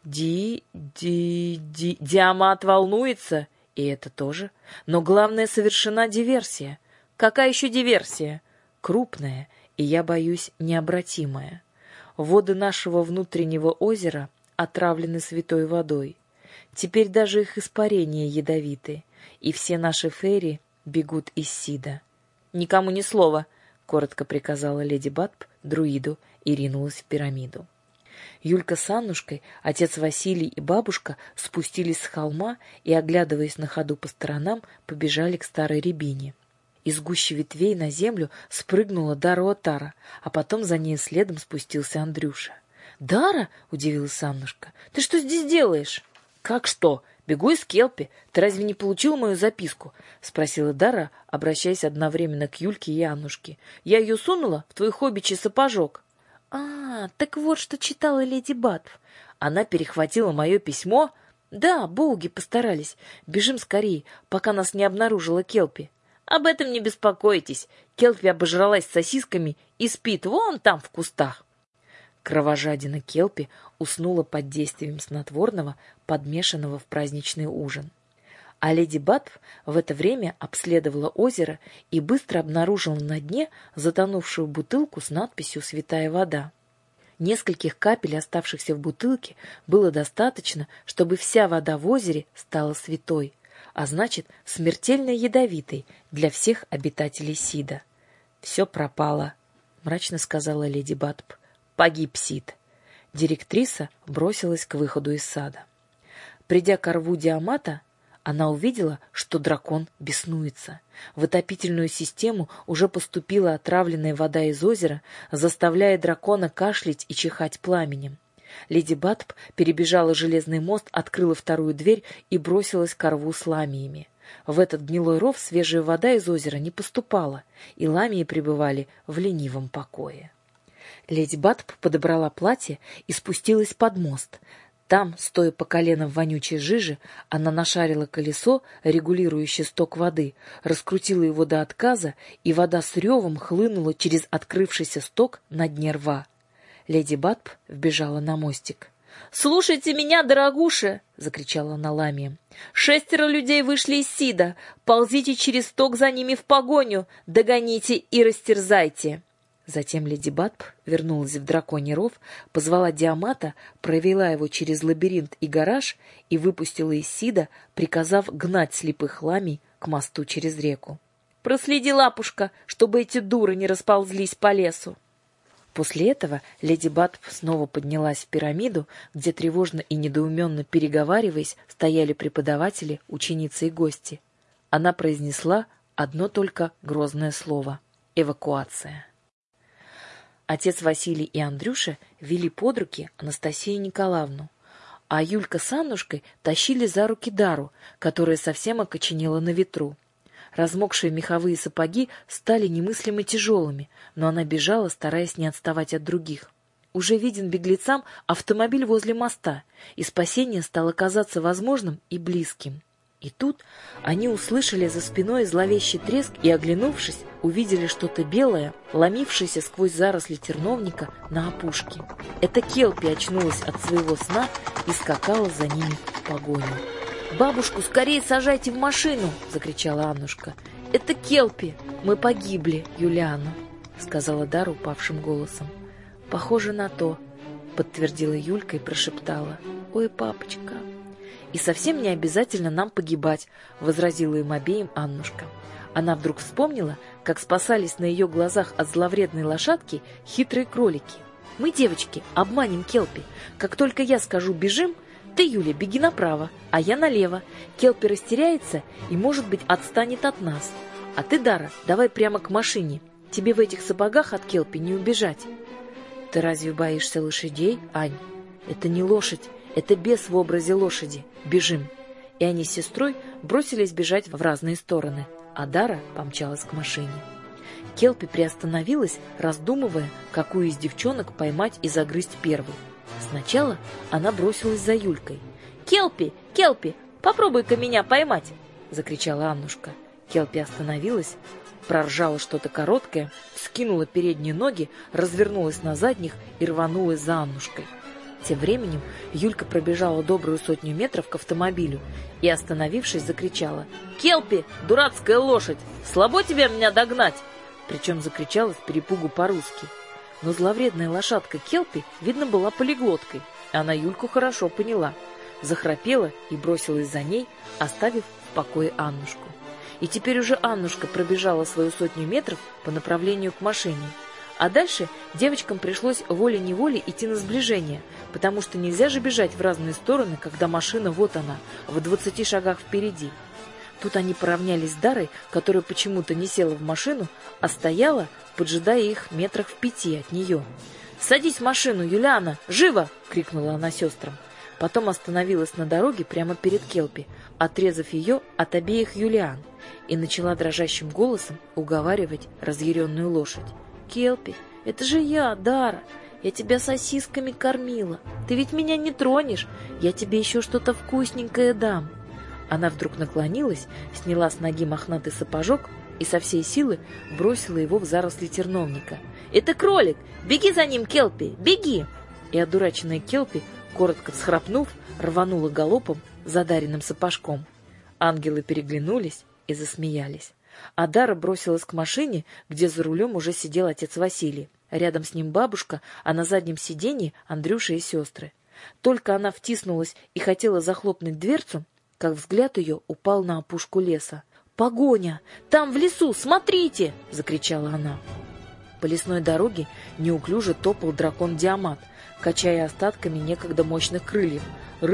S1: Ди-ди-ди... Диамат волнуется? И это тоже. Но главное, совершена диверсия. Какая еще диверсия? Крупная и, я боюсь, необратимая. Воды нашего внутреннего озера отравлены святой водой. Теперь даже их испарения ядовиты, и все наши фейри бегут из Сида. «Никому ни слова», — коротко приказала леди Батб друиду и ринулась в пирамиду. Юлька с Аннушкой, отец Василий и бабушка спустились с холма и, оглядываясь на ходу по сторонам, побежали к старой рябине. Из гущи ветвей на землю спрыгнула Дара Отара, а потом за ней следом спустился Андрюша. «Дара?» — удивилась Аннушка. «Ты что здесь делаешь?» «Как что? Бегу из Келпи. Ты разве не получил мою записку?» — спросила Дара, обращаясь одновременно к Юльке и Аннушке. «Я ее сунула в твой хоббичий сапожок». «А, так вот что читала леди Батб. Она перехватила мое письмо?» «Да, боуги постарались. Бежим скорее, пока нас не обнаружила Келпи». «Об этом не беспокойтесь. Келпи обожралась сосисками и спит вон там в кустах». Кровожадина Келпи уснула под действием снотворного, подмешанного в праздничный ужин. А леди Батб в это время обследовала озеро и быстро обнаружила на дне затонувшую бутылку с надписью «Святая вода». Нескольких капель, оставшихся в бутылке, было достаточно, чтобы вся вода в озере стала святой, а значит, смертельно ядовитой для всех обитателей Сида. «Все пропало», — мрачно сказала леди Батб. «Погиб Сид». Директриса бросилась к выходу из сада. Придя к рву Диамата, Она увидела, что дракон беснуется. В отопительную систему уже поступила отравленная вода из озера, заставляя дракона кашлять и чихать пламенем. Леди Батб перебежала железный мост, открыла вторую дверь и бросилась к рву с ламиями. В этот гнилой ров свежая вода из озера не поступала, и ламии пребывали в ленивом покое. Леди Батб подобрала платье и спустилась под мост. Там, стоя по колено в вонючей жиже, она нашарила колесо, регулирующее сток воды, раскрутила его до отказа, и вода с ревом хлынула через открывшийся сток на дне рва. Леди Батб вбежала на мостик. «Слушайте меня, дорогуша!» — закричала она ламием. «Шестеро людей вышли из Сида. Ползите через сток за ними в погоню, догоните и растерзайте!» Затем леди Батб вернулась в драконий ров, позвала Диамата, провела его через лабиринт и гараж и выпустила из Сида, приказав гнать слепых ламий к мосту через реку. «Проследи, лапушка, чтобы эти дуры не расползлись по лесу!» После этого леди Батб снова поднялась в пирамиду, где тревожно и недоуменно переговариваясь стояли преподаватели, ученицы и гости. Она произнесла одно только грозное слово — «эвакуация». Отец Василий и Андрюша вели под руки Анастасию Николаевну, а Юлька с Аннушкой тащили за руки Дару, которая совсем окоченела на ветру. Размокшие меховые сапоги стали немыслимо тяжелыми, но она бежала, стараясь не отставать от других. Уже виден беглецам автомобиль возле моста, и спасение стало казаться возможным и близким. И тут они услышали за спиной зловещий треск и, оглянувшись, увидели что-то белое, ломившееся сквозь заросли терновника на опушке. Это Келпи очнулась от своего сна и скакала за ними в погоню. «Бабушку скорее сажайте в машину!» — закричала Аннушка. «Это Келпи! Мы погибли, Юлиана!» — сказала Дара упавшим голосом. «Похоже на то!» — подтвердила Юлька и прошептала. «Ой, папочка!» «И совсем не обязательно нам погибать», — возразила им обеим Аннушка. Она вдруг вспомнила, как спасались на ее глазах от зловредной лошадки хитрые кролики. «Мы, девочки, обманем Келпи. Как только я скажу «бежим», ты, Юля, беги направо, а я налево. Келпи растеряется и, может быть, отстанет от нас. А ты, Дара, давай прямо к машине. Тебе в этих сапогах от Келпи не убежать». «Ты разве боишься лошадей, Ань? Это не лошадь. Это бес в образе лошади. Бежим!» И они с сестрой бросились бежать в разные стороны, а Дара помчалась к машине. Келпи приостановилась, раздумывая, какую из девчонок поймать и загрызть первой. Сначала она бросилась за Юлькой. «Келпи! Келпи! Попробуй-ка меня поймать!» — закричала Аннушка. Келпи остановилась, проржала что-то короткое, вскинула передние ноги, развернулась на задних и рванулась за Аннушкой. Тем временем Юлька пробежала добрую сотню метров к автомобилю и, остановившись, закричала: «Келпи, дурацкая лошадь! Слабо тебе меня догнать!» Причем закричала с перепугу по-русски. Но зловредная лошадка Келпи, видно, была полиглоткой. Она Юльку хорошо поняла. Захрапела и бросилась за ней, оставив в покое Аннушку. И теперь уже Аннушка пробежала свою сотню метров по направлению к машине. А дальше девочкам пришлось волей-неволей идти на сближение, потому что нельзя же бежать в разные стороны, когда машина, вот она, в двадцати шагах впереди. Тут они поравнялись с Дарой, которая почему-то не села в машину, а стояла, поджидая их метрах в пяти от нее. «Садись в машину, Юлиана! Живо!» — крикнула она сестрам. Потом остановилась на дороге прямо перед Келпи, отрезав ее от обеих Юлиан, и начала дрожащим голосом уговаривать разъяренную лошадь. «Келпи, это же я, Дара. Я тебя сосисками кормила. Ты ведь меня не тронешь. Я тебе еще что-то вкусненькое дам». Она вдруг наклонилась, сняла с ноги мохнатый сапожок и со всей силы бросила его в заросли терновника. «Это кролик! Беги за ним, Келпи! Беги!» И одураченная Келпи, коротко всхрапнув, рванула галопом за Дариным сапожком. Ангелы переглянулись и засмеялись. А Дара бросилась к машине, где за рулем уже сидел отец Василий. Рядом с ним бабушка, а на заднем сиденье Андрюша и сестры. Только она втиснулась и хотела захлопнуть дверцу, как взгляд ее упал на опушку леса. «Погоня! Там, в лесу! Смотрите!» — закричала она. По лесной дороге неуклюже топал дракон Диамат, качая остатками некогда мощных крыльев, рыжих,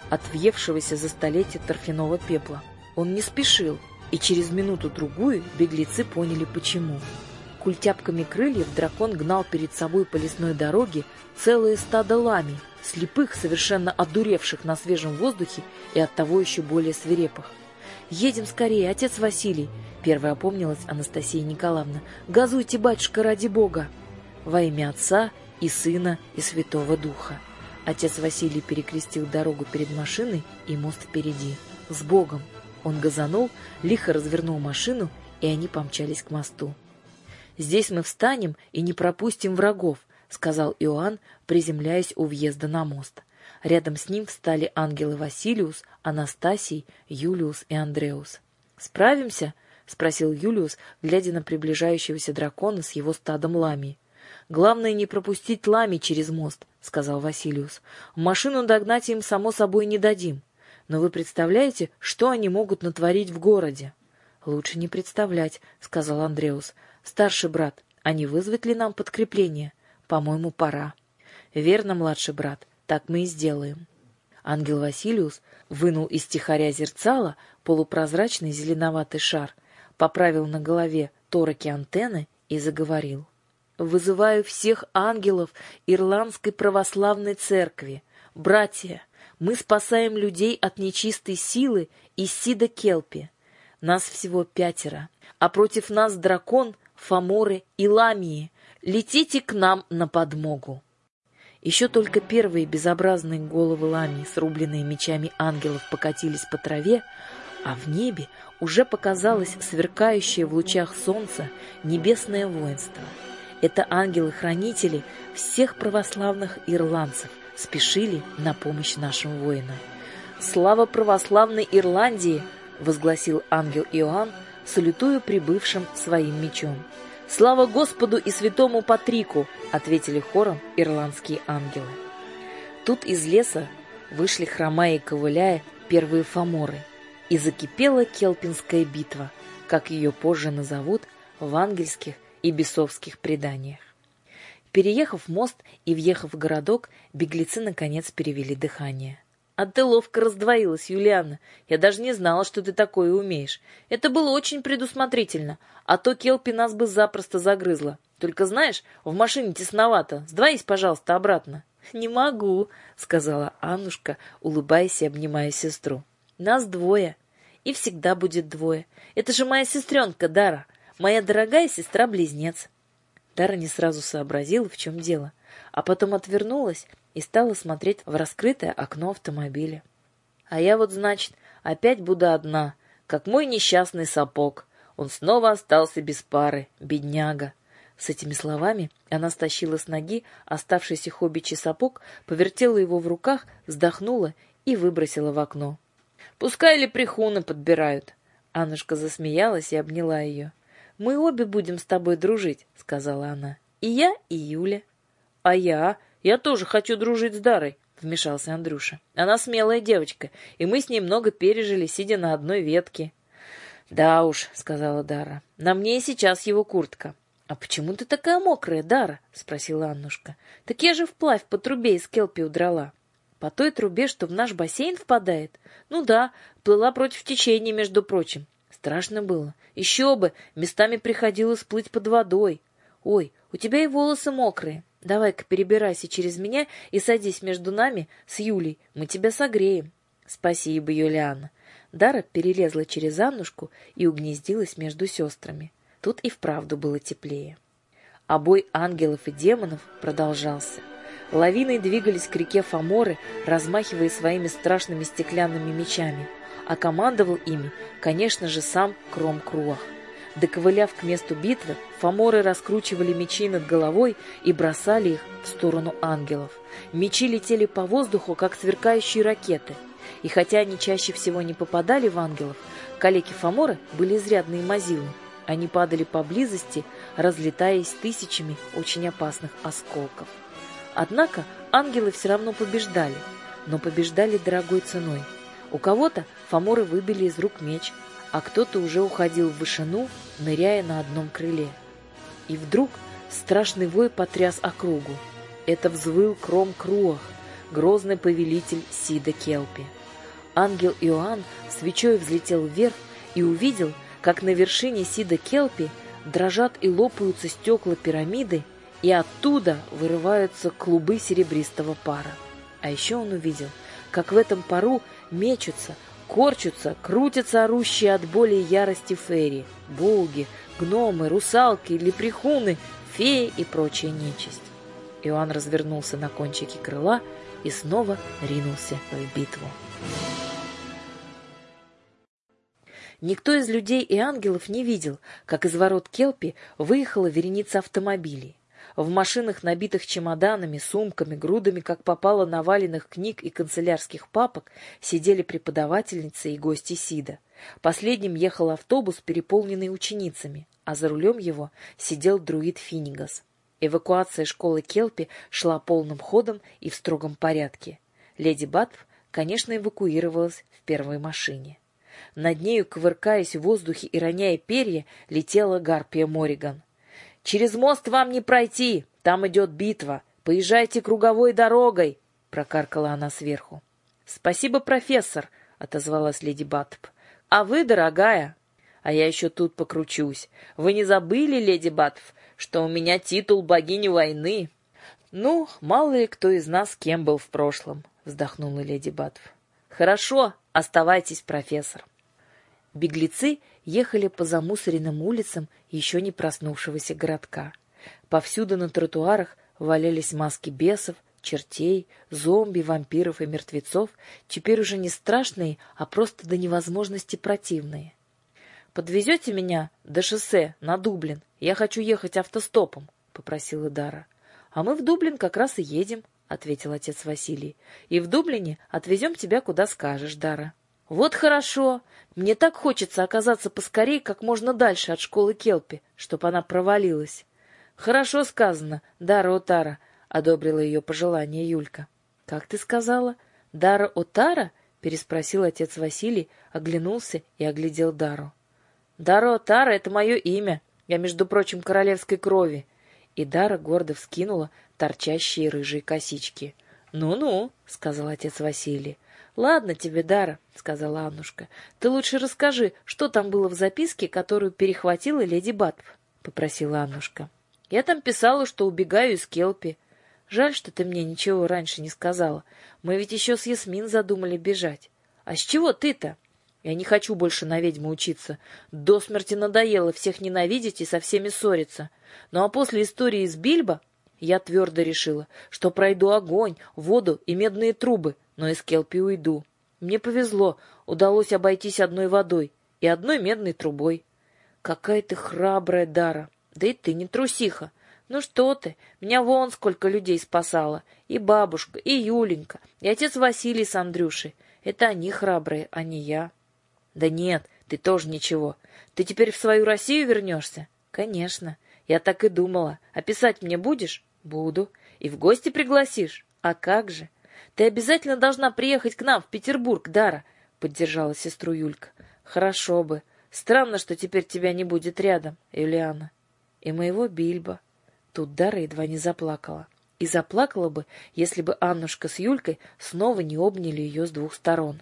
S1: от въевшегося за столетие торфяного пепла. Он не спешил, и через минуту-другую беглецы поняли почему. Культяпками крыльев дракон гнал перед собой по лесной дороге целое стадо лами, слепых, совершенно одуревших на свежем воздухе и оттого еще более свирепых. «Едем скорее, отец Василий!» — первая опомнилась Анастасия Николаевна. «Газуйте, батюшка, ради Бога!» «Во имя Отца и Сына и Святого Духа!» Отец Василий перекрестил дорогу перед машиной и мост впереди. «С Богом!» Он газанул, лихо развернул машину, и они помчались к мосту. «Здесь мы встанем и не пропустим врагов», — сказал Иоанн, приземляясь у въезда на мост. Рядом с ним встали ангелы Василиус, Анастасий, Юлиус и Андреус. «Справимся?» — спросил Юлиус, глядя на приближающегося дракона с его стадом ламий. «Главное не пропустить ламий через мост», — сказал Василиус. «Машину догнать им, само собой, не дадим. Но вы представляете, что они могут натворить в городе?» «Лучше не представлять», — сказал Андреус. «Старший брат, а не вызвать ли нам подкрепление? По-моему, пора». «Верно, младший брат, так мы и сделаем». Ангел Василиус вынул из тихоря зерцала полупрозрачный зеленоватый шар, поправил на голове тороки антенны и заговорил. «Вызываю всех ангелов Ирландской православной церкви. Братья, мы спасаем людей от нечистой силы из Сида Келпи. Нас всего пятеро, а против нас дракон, фаморы и ламии. Летите к нам на подмогу». Еще только первые безобразные головы ламии, срубленные мечами ангелов, покатились по траве, а в небе уже показалось сверкающее в лучах солнца небесное воинство. Это ангелы-хранители всех православных ирландцев спешили на помощь нашим воинам. «Слава православной Ирландии!» — возгласил ангел Иоанн, салютуя прибывшим своим мечом. «Слава Господу и святому Патрику!» — ответили хором ирландские ангелы. Тут из леса вышли, хромая и ковыляя, первые фаморы, и закипела Келпинская битва, как ее позже назовут в ангельских и бесовских преданиях. Переехав мост и въехав в городок, беглецы наконец перевели дыхание. «А ты ловко раздвоилась, Юлианна. Я даже не знала, что ты такое умеешь. Это было очень предусмотрительно, а то Келпи нас бы запросто загрызла. Только знаешь, в машине тесновато. Сдвоись, пожалуйста, обратно». «Не могу», — сказала Аннушка, улыбаясь и обнимая сестру. «Нас двое, и всегда будет двое. Это же моя сестренка Дара, моя дорогая сестра-близнец». Дара не сразу сообразила, в чем дело, а потом отвернулась и стала смотреть в раскрытое окно автомобиля. «А я вот, значит, опять буду одна, как мой несчастный сапог. Он снова остался без пары, бедняга». С этими словами она стащила с ноги оставшийся хоббичий сапог, повертела его в руках, вздохнула и выбросила в окно. «Пускай лепрехуны подбирают». Аннушка засмеялась и обняла ее. «Мы обе будем с тобой дружить», — сказала она. «И я, и Юля». «А я? Я тоже хочу дружить с Дарой», — вмешался Андрюша. «Она смелая девочка, и мы с ней много пережили, сидя на одной ветке». «Да уж», — сказала Дара, — «на мне и сейчас его куртка». «А почему ты такая мокрая, Дара?» — спросила Аннушка. «Так я же вплавь по трубе из Келпи удрала». «По той трубе, что в наш бассейн впадает?» «Ну да, плыла против течения, между прочим. Страшно было. Еще бы, местами приходилось плыть под водой. Ой, у тебя и волосы мокрые. Давай-ка перебирайся через меня и садись между нами с Юлей. Мы тебя согреем». «Спасибо, Юлианна». Дара перелезла через Аннушку и угнездилась между сестрами. Тут и вправду было теплее. А бой ангелов и демонов продолжался. Лавиной двигались к реке Фаморы, размахивая своими страшными стеклянными мечами, а командовал ими, конечно же, сам Кром-Круах. Доковыляв к месту битвы, фаморы раскручивали мечи над головой и бросали их в сторону ангелов. Мечи летели по воздуху, как сверкающие ракеты. И хотя они чаще всего не попадали в ангелов, калеки-фаморы были изрядные мазилы. Они падали поблизости, разлетаясь тысячами очень опасных осколков. Однако ангелы все равно побеждали, но побеждали дорогой ценой. У кого-то фаморы выбили из рук меч, а кто-то уже уходил в вышину, ныряя на одном крыле. И вдруг страшный вой потряс округу. Это взвыл Кром-Круах, грозный повелитель Сида Келпи. Ангел Иоанн свечой взлетел вверх и увидел, как на вершине Сида Келпи дрожат и лопаются стекла пирамиды, и оттуда вырываются клубы серебристого пара. А еще он увидел, как в этом пару мечутся, корчатся, крутятся орущие от боли и ярости фейри, болги, гномы, русалки, лепрехуны, феи и прочая нечисть. Иоанн развернулся на кончике крыла и снова ринулся в битву. Никто из людей и ангелов не видел, как из ворот Келпи выехала вереница автомобилей. В машинах, набитых чемоданами, сумками, грудами, как попало, наваленных книг и канцелярских папок, сидели преподавательницы и гости Сида. Последним ехал автобус, переполненный ученицами, а за рулем его сидел друид Финигас. Эвакуация школы Келпи шла полным ходом и в строгом порядке. Леди Батф, конечно, эвакуировалась в первой машине. Над нею, кувыркаясь в воздухе и роняя перья, летела Гарпия Мориган. «Через мост вам не пройти, там идет битва. Поезжайте круговой дорогой!» — прокаркала она сверху. «Спасибо, профессор!» — отозвалась леди Батф. «А вы, дорогая?» «А я еще тут покручусь. Вы не забыли, леди Батф, что у меня титул богини войны?» «Ну, мало ли кто из нас кем был в прошлом», — вздохнула леди Батф. «Хорошо, оставайтесь, профессор». Беглецы ехали по замусоренным улицам еще не проснувшегося городка. Повсюду на тротуарах валялись маски бесов, чертей, зомби, вампиров и мертвецов, теперь уже не страшные, а просто до невозможности противные. «Подвезете меня до шоссе на Дублин? Я хочу ехать автостопом», — попросила Дара. «А мы в Дублин как раз и едем», — ответил отец Василий. «И в Дублине отвезем тебя куда скажешь, Дара». «Вот хорошо! Мне так хочется оказаться поскорей как можно дальше от школы Келпи, чтоб она провалилась». «Хорошо сказано, Дара Отара», — одобрила ее пожелание Юлька. «Как ты сказала? Дара Отара?» — переспросил отец Василий, оглянулся и оглядел Дару. «Дара Отара — это мое имя. Я, между прочим, королевской крови». И Дара гордо вскинула торчащие рыжие косички. «Ну-ну», — сказал отец Василий. «Ладно тебе, Дара», — сказала Аннушка. «Ты лучше расскажи, что там было в записке, которую перехватила леди Батф», — попросила Аннушка. «Я там писала, что убегаю из Келпи. Жаль, что ты мне ничего раньше не сказала. Мы ведь еще с Ясмин задумали бежать. А с чего ты-то? Я не хочу больше на ведьму учиться. До смерти надоело всех ненавидеть и со всеми ссориться. Ну а после истории с Бильбо я твердо решила, что пройду огонь, воду и медные трубы, но из Келпи уйду. Мне повезло, удалось обойтись одной водой и одной медной трубой». «Какая ты храбрая, Дара! Да и ты не трусиха! Ну что ты, меня вон сколько людей спасала! И бабушка, и Юленька, и отец Василий с Андрюшей. Это они храбрые, а не я». «Да нет, ты тоже ничего. Ты теперь в свою Россию вернешься?» «Конечно. Я так и думала. А писать мне будешь?» «Буду. И в гости пригласишь?» «А как же? Ты обязательно должна приехать к нам в Петербург, Дара», — поддержала сестру Юлька. «Хорошо бы. Странно, что теперь тебя не будет рядом, Юлиана. И моего Бильбо». Тут Дара едва не заплакала. И заплакала бы, если бы Аннушка с Юлькой снова не обняли ее с двух сторон.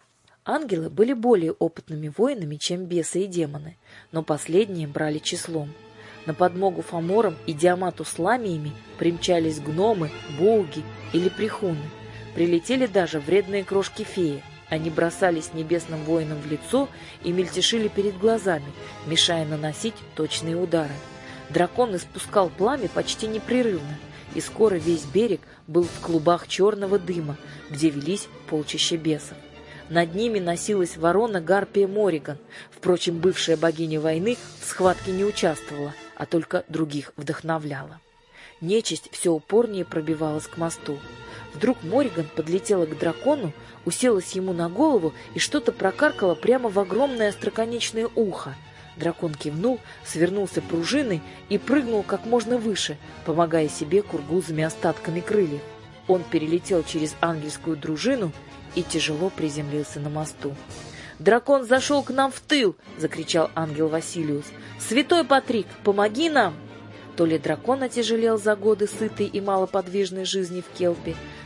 S1: Ангелы были более опытными воинами, чем бесы и демоны, но последние брали числом. На подмогу Фоморам и Диамату с ламиями примчались гномы, болги и лепрехуны. Прилетели даже вредные крошки-феи. Они бросались небесным воинам в лицо и мельтешили перед глазами, мешая наносить точные удары. Дракон испускал пламя почти непрерывно, и скоро весь берег был в клубах черного дыма, где велись полчища бесов. Над ними носилась ворона Гарпия Мориган. Впрочем, бывшая богиня войны в схватке не участвовала, а только других вдохновляла. Нечисть все упорнее пробивалась к мосту. Вдруг Мориган подлетела к дракону, уселась ему на голову и что-то прокаркала прямо в огромное остроконечное ухо. Дракон кивнул, свернулся пружиной и прыгнул как можно выше, помогая себе кургузыми остатками крыльев. Он перелетел через ангельскую дружину и тяжело приземлился на мосту. «Дракон зашел к нам в тыл!» — закричал ангел Василиус. «Святой Патрик, помоги нам!» То ли дракон отяжелел за годы сытой и малоподвижной жизни в Келпи,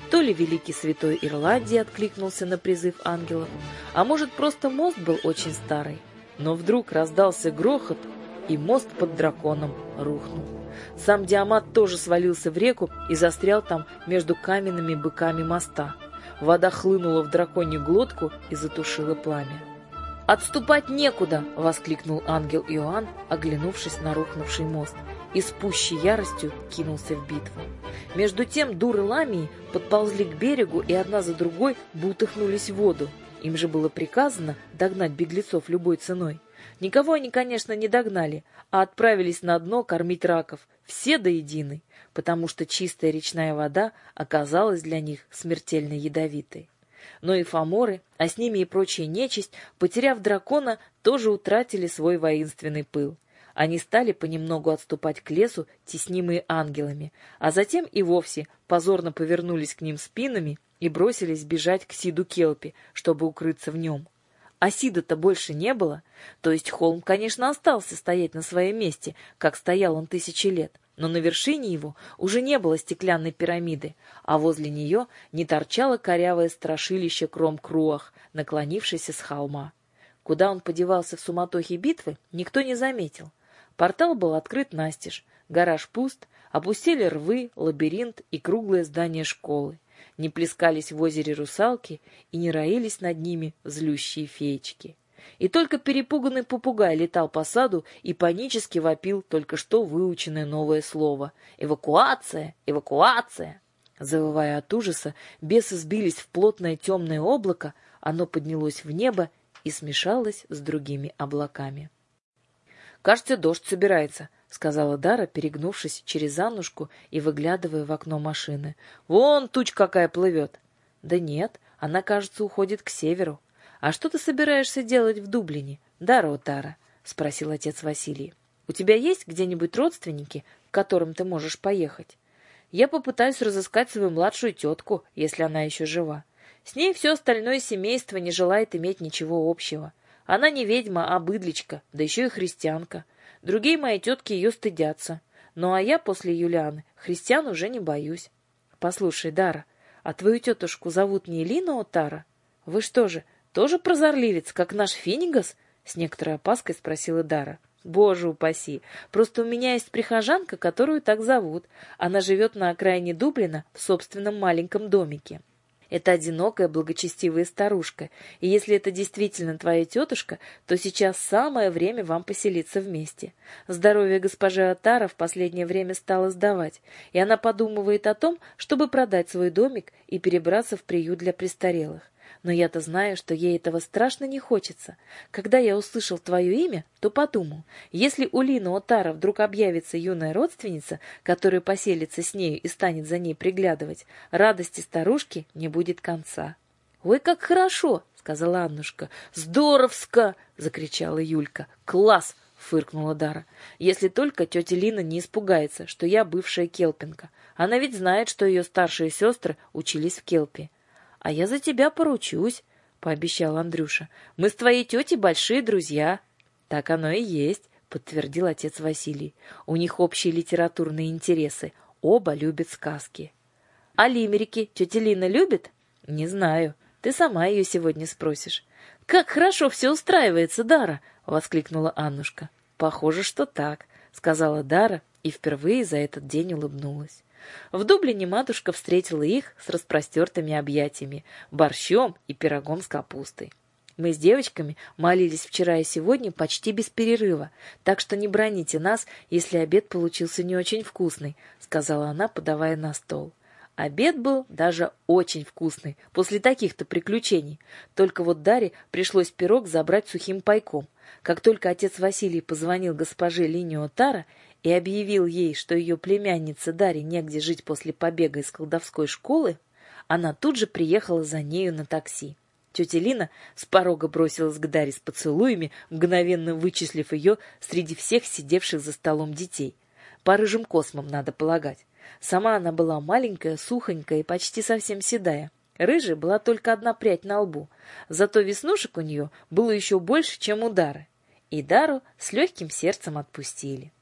S1: То ли великий святой Ирландии откликнулся на призыв ангелов, а может, просто мост был очень старый. Но вдруг раздался грохот, и мост под драконом рухнул. Сам Диамат тоже свалился в реку и застрял там между каменными быками моста. Вода хлынула в драконью глотку и затушила пламя. «Отступать некуда!» — воскликнул ангел Иоанн, оглянувшись на рухнувший мост, и с пущей яростью кинулся в битву. Между тем дуры Ламии подползли к берегу и одна за другой бултыхнулись в воду. Им же было приказано догнать беглецов любой ценой. Никого они, конечно, не догнали, а отправились на дно кормить раков, все до единой, потому что чистая речная вода оказалась для них смертельно ядовитой. Но и фаморы, а с ними и прочая нечисть, потеряв дракона, тоже утратили свой воинственный пыл. Они стали понемногу отступать к лесу, теснимые ангелами, а затем и вовсе позорно повернулись к ним спинами и бросились бежать к Сиду Келпи, чтобы укрыться в нем. А Сида-то больше не было, то есть холм, конечно, остался стоять на своем месте, как стоял он тысячи лет, но на вершине его уже не было стеклянной пирамиды, а возле нее не торчало корявое страшилище Кром-Круах, наклонившееся с холма. Куда он подевался в суматохе битвы, никто не заметил. Портал был открыт настежь, гараж пуст, опустели рвы, лабиринт и круглое здание школы. Не плескались в озере русалки и не роились над ними злющие феечки. И только перепуганный попугай летал по саду и панически вопил только что выученное новое слово «Эвакуация! Эвакуация!». Завывая от ужаса, бесы сбились в плотное темное облако, оно поднялось в небо и смешалось с другими облаками. «Кажется, дождь собирается», — сказала Дара, перегнувшись через Аннушку и выглядывая в окно машины. «Вон туча какая плывет!» «Да нет, она, кажется, уходит к северу. А что ты собираешься делать в Дублине, Дара Тара?» — спросил отец Василий. «У тебя есть где-нибудь родственники, к которым ты можешь поехать? Я попытаюсь разыскать свою младшую тетку, если она еще жива. С ней все остальное семейство не желает иметь ничего общего. Она не ведьма, а быдличка, да еще и христианка. Другие мои тетки ее стыдятся. Ну а я после Юлианы христиан уже не боюсь. Послушай, Дара, а твою тетушку зовут не Элина Отара? Вы что же, тоже прозорливец, как наш Финигас? С некоторой опаской спросила Дара. Боже упаси, просто у меня есть прихожанка, которую так зовут. Она живет на окраине Дублина в собственном маленьком домике. Это одинокая, благочестивая старушка, и если это действительно твоя тетушка, то сейчас самое время вам поселиться вместе. Здоровье госпожи Отара в последнее время стало сдавать, и она подумывает о том, чтобы продать свой домик и перебраться в приют для престарелых. Но я-то знаю, что ей этого страшно не хочется. Когда я услышал твое имя, то подумал, если у Лины Отара вдруг объявится юная родственница, которая поселится с нею и станет за ней приглядывать, радости старушки не будет конца. «Ой, как хорошо!» — сказала Аннушка. «Здоровско!» — закричала Юлька. «Класс!» — фыркнула Дара. «Если только тетя Лина не испугается, что я бывшая келпинка. Она ведь знает, что ее старшие сестры учились в Келпи». «А я за тебя поручусь», — пообещал Андрюша. «Мы с твоей тетей большие друзья». «Так оно и есть», — подтвердил отец Василий. «У них общие литературные интересы. Оба любят сказки». «А лимерики тетя Лина любит?» «Не знаю. Ты сама ее сегодня спросишь». «Как хорошо все устраивается, Дара!» — воскликнула Аннушка. «Похоже, что так», — сказала Дара и впервые за этот день улыбнулась. В Дублине матушка встретила их с распростертыми объятиями, борщом и пирогом с капустой. Мы с девочками молились вчера и сегодня почти без перерыва, так что не броните нас, если обед получился не очень вкусный, — сказала она, подавая на стол. Обед был даже очень вкусный, после таких-то приключений. Только вот Даре пришлось пирог забрать сухим пайком. Как только отец Василий позвонил госпоже Лине Отара и объявил ей, что ее племяннице Даре негде жить после побега из колдовской школы, она тут же приехала за нею на такси. Тетя Лина с порога бросилась к Даре с поцелуями, мгновенно вычислив ее среди всех сидевших за столом детей. По рыжим космам, надо полагать. Сама она была маленькая, сухонькая и почти совсем седая. Рыжей была только одна прядь на лбу, зато веснушек у нее было еще больше, чем у Дары. И Дару с легким сердцем отпустили.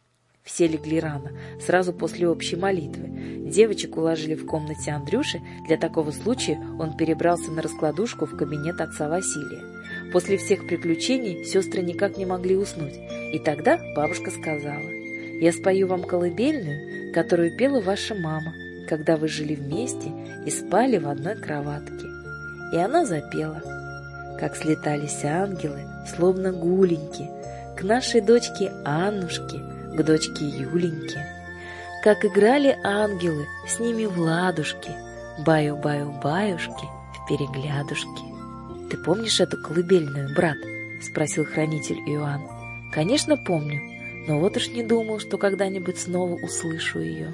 S1: Все легли рано, сразу после общей молитвы. Девочек уложили в комнате Андрюши, для такого случая он перебрался на раскладушку в кабинет отца Василия. После всех приключений сестры никак не могли уснуть, и тогда бабушка сказала: «Я спою вам колыбельную, которую пела ваша мама, когда вы жили вместе и спали в одной кроватке». И она запела: «Как слетались ангелы, словно гуленьки, к нашей дочке Аннушке, к дочке Юленьке. Как играли ангелы с ними в ладушки, баю-баю-баюшки в переглядушки». «Ты помнишь эту колыбельную, брат?» — спросил хранитель Иоанн. «Конечно, помню, но вот уж не думал, что когда-нибудь снова услышу ее».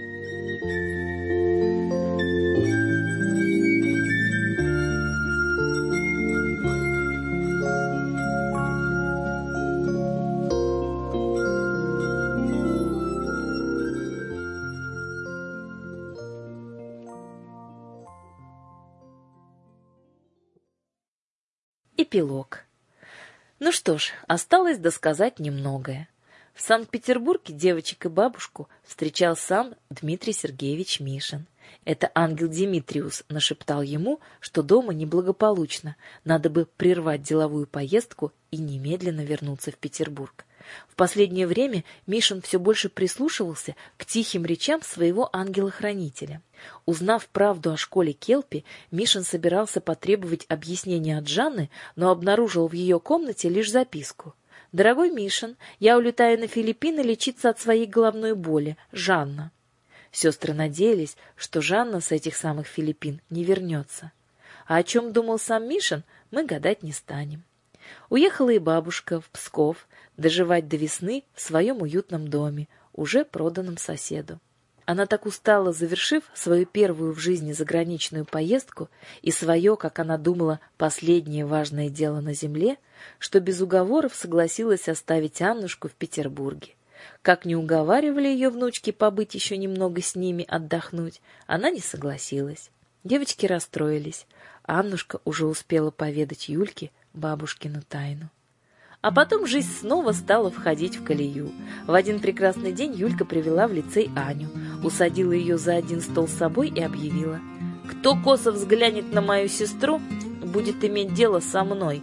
S1: Эпилог. Ну что ж, осталось досказать немногое. В Санкт-Петербурге девочек и бабушку встречал сам Дмитрий Сергеевич Мишин. Это ангел Димитриус нашептал ему, что дома неблагополучно, надо бы прервать деловую поездку и немедленно вернуться в Петербург. В последнее время Мишин все больше прислушивался к тихим речам своего ангела-хранителя. Узнав правду о школе Келпи, Мишин собирался потребовать объяснения от Жанны, но обнаружил в ее комнате лишь записку: «Дорогой Мишин, я улетаю на Филиппины лечиться от своей головной боли. Жанна». Сестры надеялись, что Жанна с этих самых Филиппин не вернется. А о чем думал сам Мишин, мы гадать не станем. Уехала и бабушка в Псков доживать до весны в своем уютном доме, уже проданном соседу. Она так устала, завершив свою первую в жизни заграничную поездку и свое, как она думала, последнее важное дело на земле, что без уговоров согласилась оставить Аннушку в Петербурге. Как не уговаривали ее внучки побыть еще немного с ними, отдохнуть, она не согласилась. Девочки расстроились. Аннушка уже успела поведать Юльке бабушкину тайну. А потом жизнь снова стала входить в колею. В один прекрасный день Юлька привела в лицей Аню, усадила ее за один стол с собой и объявила: «Кто косо взглянет на мою сестру, будет иметь дело со мной».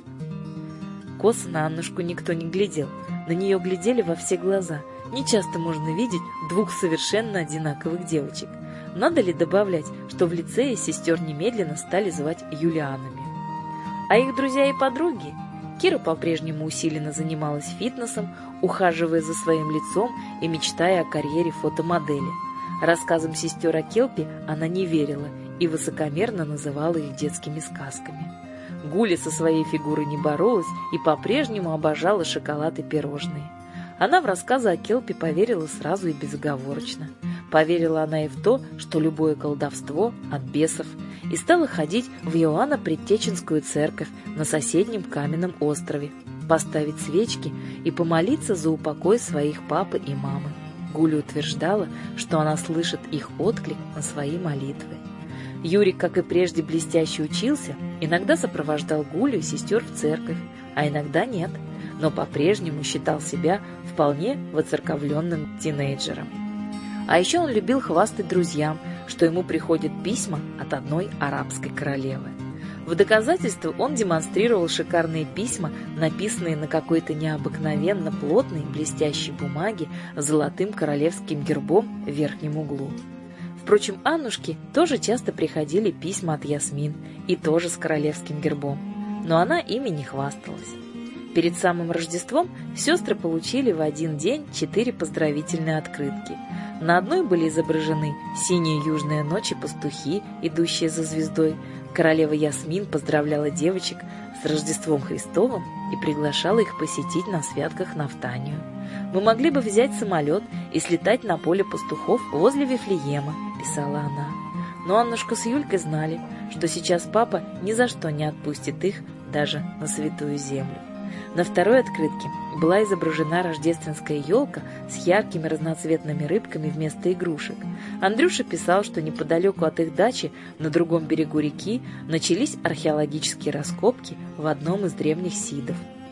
S1: Косо на Аннушку никто не глядел, на нее глядели во все глаза. Нечасто можно видеть двух совершенно одинаковых девочек. Надо ли добавлять, что в лицее сестер немедленно стали звать Юлианами? А их друзья и подруги? Кира по-прежнему усиленно занималась фитнесом, ухаживая за своим лицом и мечтая о карьере фотомодели. Рассказам сестер о Келпи она не верила и высокомерно называла их детскими сказками. Гуля со своей фигурой не боролась и по-прежнему обожала шоколад и пирожные. Она в рассказы о Келпи поверила сразу и безоговорочно. Поверила она и в то, что любое колдовство от бесов, и стала ходить в Иоанно-Предтеченскую церковь на соседнем каменном острове, поставить свечки и помолиться за упокой своих папы и мамы. Гуля утверждала, что она слышит их отклик на свои молитвы. Юрик, как и прежде, блестяще учился, иногда сопровождал Гулю и сестер в церковь, а иногда нет, но по-прежнему считал себя вполне воцерковленным тинейджером. А еще он любил хвастать друзьям, что ему приходят письма от одной арабской королевы. В доказательство он демонстрировал шикарные письма, написанные на какой-то необыкновенно плотной блестящей бумаге с золотым королевским гербом в верхнем углу. Впрочем, Аннушке тоже часто приходили письма от Ясмин, и тоже с королевским гербом, но она ими не хвасталась. Перед самым Рождеством сестры получили в один день четыре поздравительные открытки. На одной были изображены синие южные ночи пастухи, идущие за звездой. Королева Ясмин поздравляла девочек с Рождеством Христовым и приглашала их посетить на святках Нафтанию. «Мы могли бы взять самолет и слетать на поле пастухов возле Вифлеема», — писала она. Но Аннушка с Юлькой знали, что сейчас папа ни за что не отпустит их даже на святую землю. На второй открытке была изображена рождественская елка с яркими разноцветными рыбками вместо игрушек. Андрюша писал, что неподалеку от их дачи, на другом берегу реки, начались археологические раскопки в одном из древних сидов.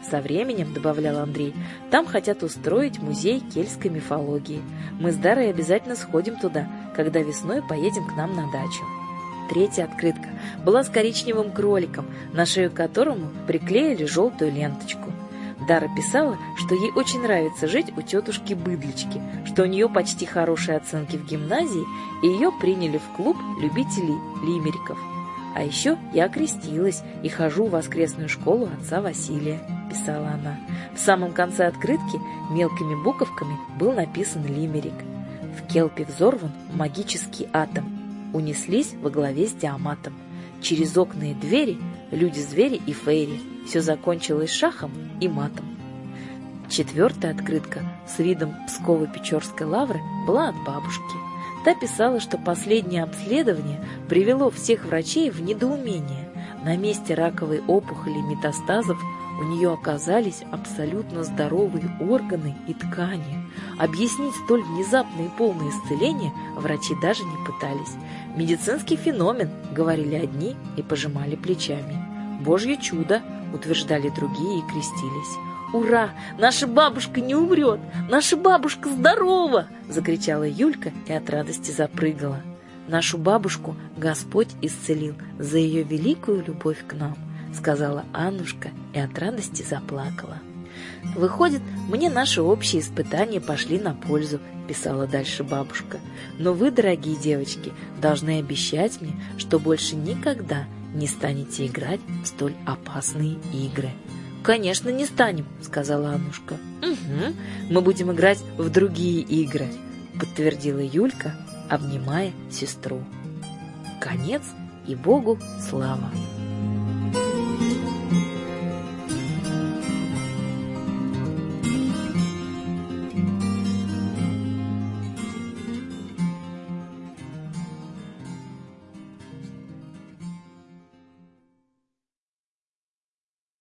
S1: Со временем, добавлял Андрей, там хотят устроить музей кельтской мифологии. Мы с Дарой обязательно сходим туда, когда весной поедем к нам на дачу. Третья открытка была с коричневым кроликом, на шею которому приклеили желтую ленточку. Дара писала, что ей очень нравится жить у тетушки Быдлички, что у нее почти хорошие оценки в гимназии, и ее приняли в клуб любителей лимериков. «А еще я окрестилась и хожу в воскресную школу отца Василия», — писала она. В самом конце открытки мелкими буковками был написан лимерик. В Келпе взорван магический атом. Унеслись во главе с Диаматом. Через окна и двери люди-звери и фейри. Все закончилось шахом и матом. Четвертая открытка с видом Псково-Печорской лавры была от бабушки. Та писала, что последнее обследование привело всех врачей в недоумение. На месте раковой опухоли и метастазов у нее оказались абсолютно здоровые органы и ткани. Объяснить столь внезапное и полное исцеление врачи даже не пытались. «Медицинский феномен», — говорили одни и пожимали плечами. «Божье чудо», — утверждали другие и крестились. «Ура! Наша бабушка не умрет! Наша бабушка здорова!» — закричала Юлька и от радости запрыгала. «Нашу бабушку Господь исцелил за ее великую любовь к нам», — сказала Аннушка и от радости заплакала. «Выходит, мне наши общие испытания пошли на пользу», — писала дальше бабушка. «Но вы, дорогие девочки, должны обещать мне, что больше никогда не станете играть в столь опасные игры». «Конечно, не станем», — сказала Аннушка. «Угу, мы будем играть в другие игры», — подтвердила Юлька, обнимая сестру. Конец, и Богу слава.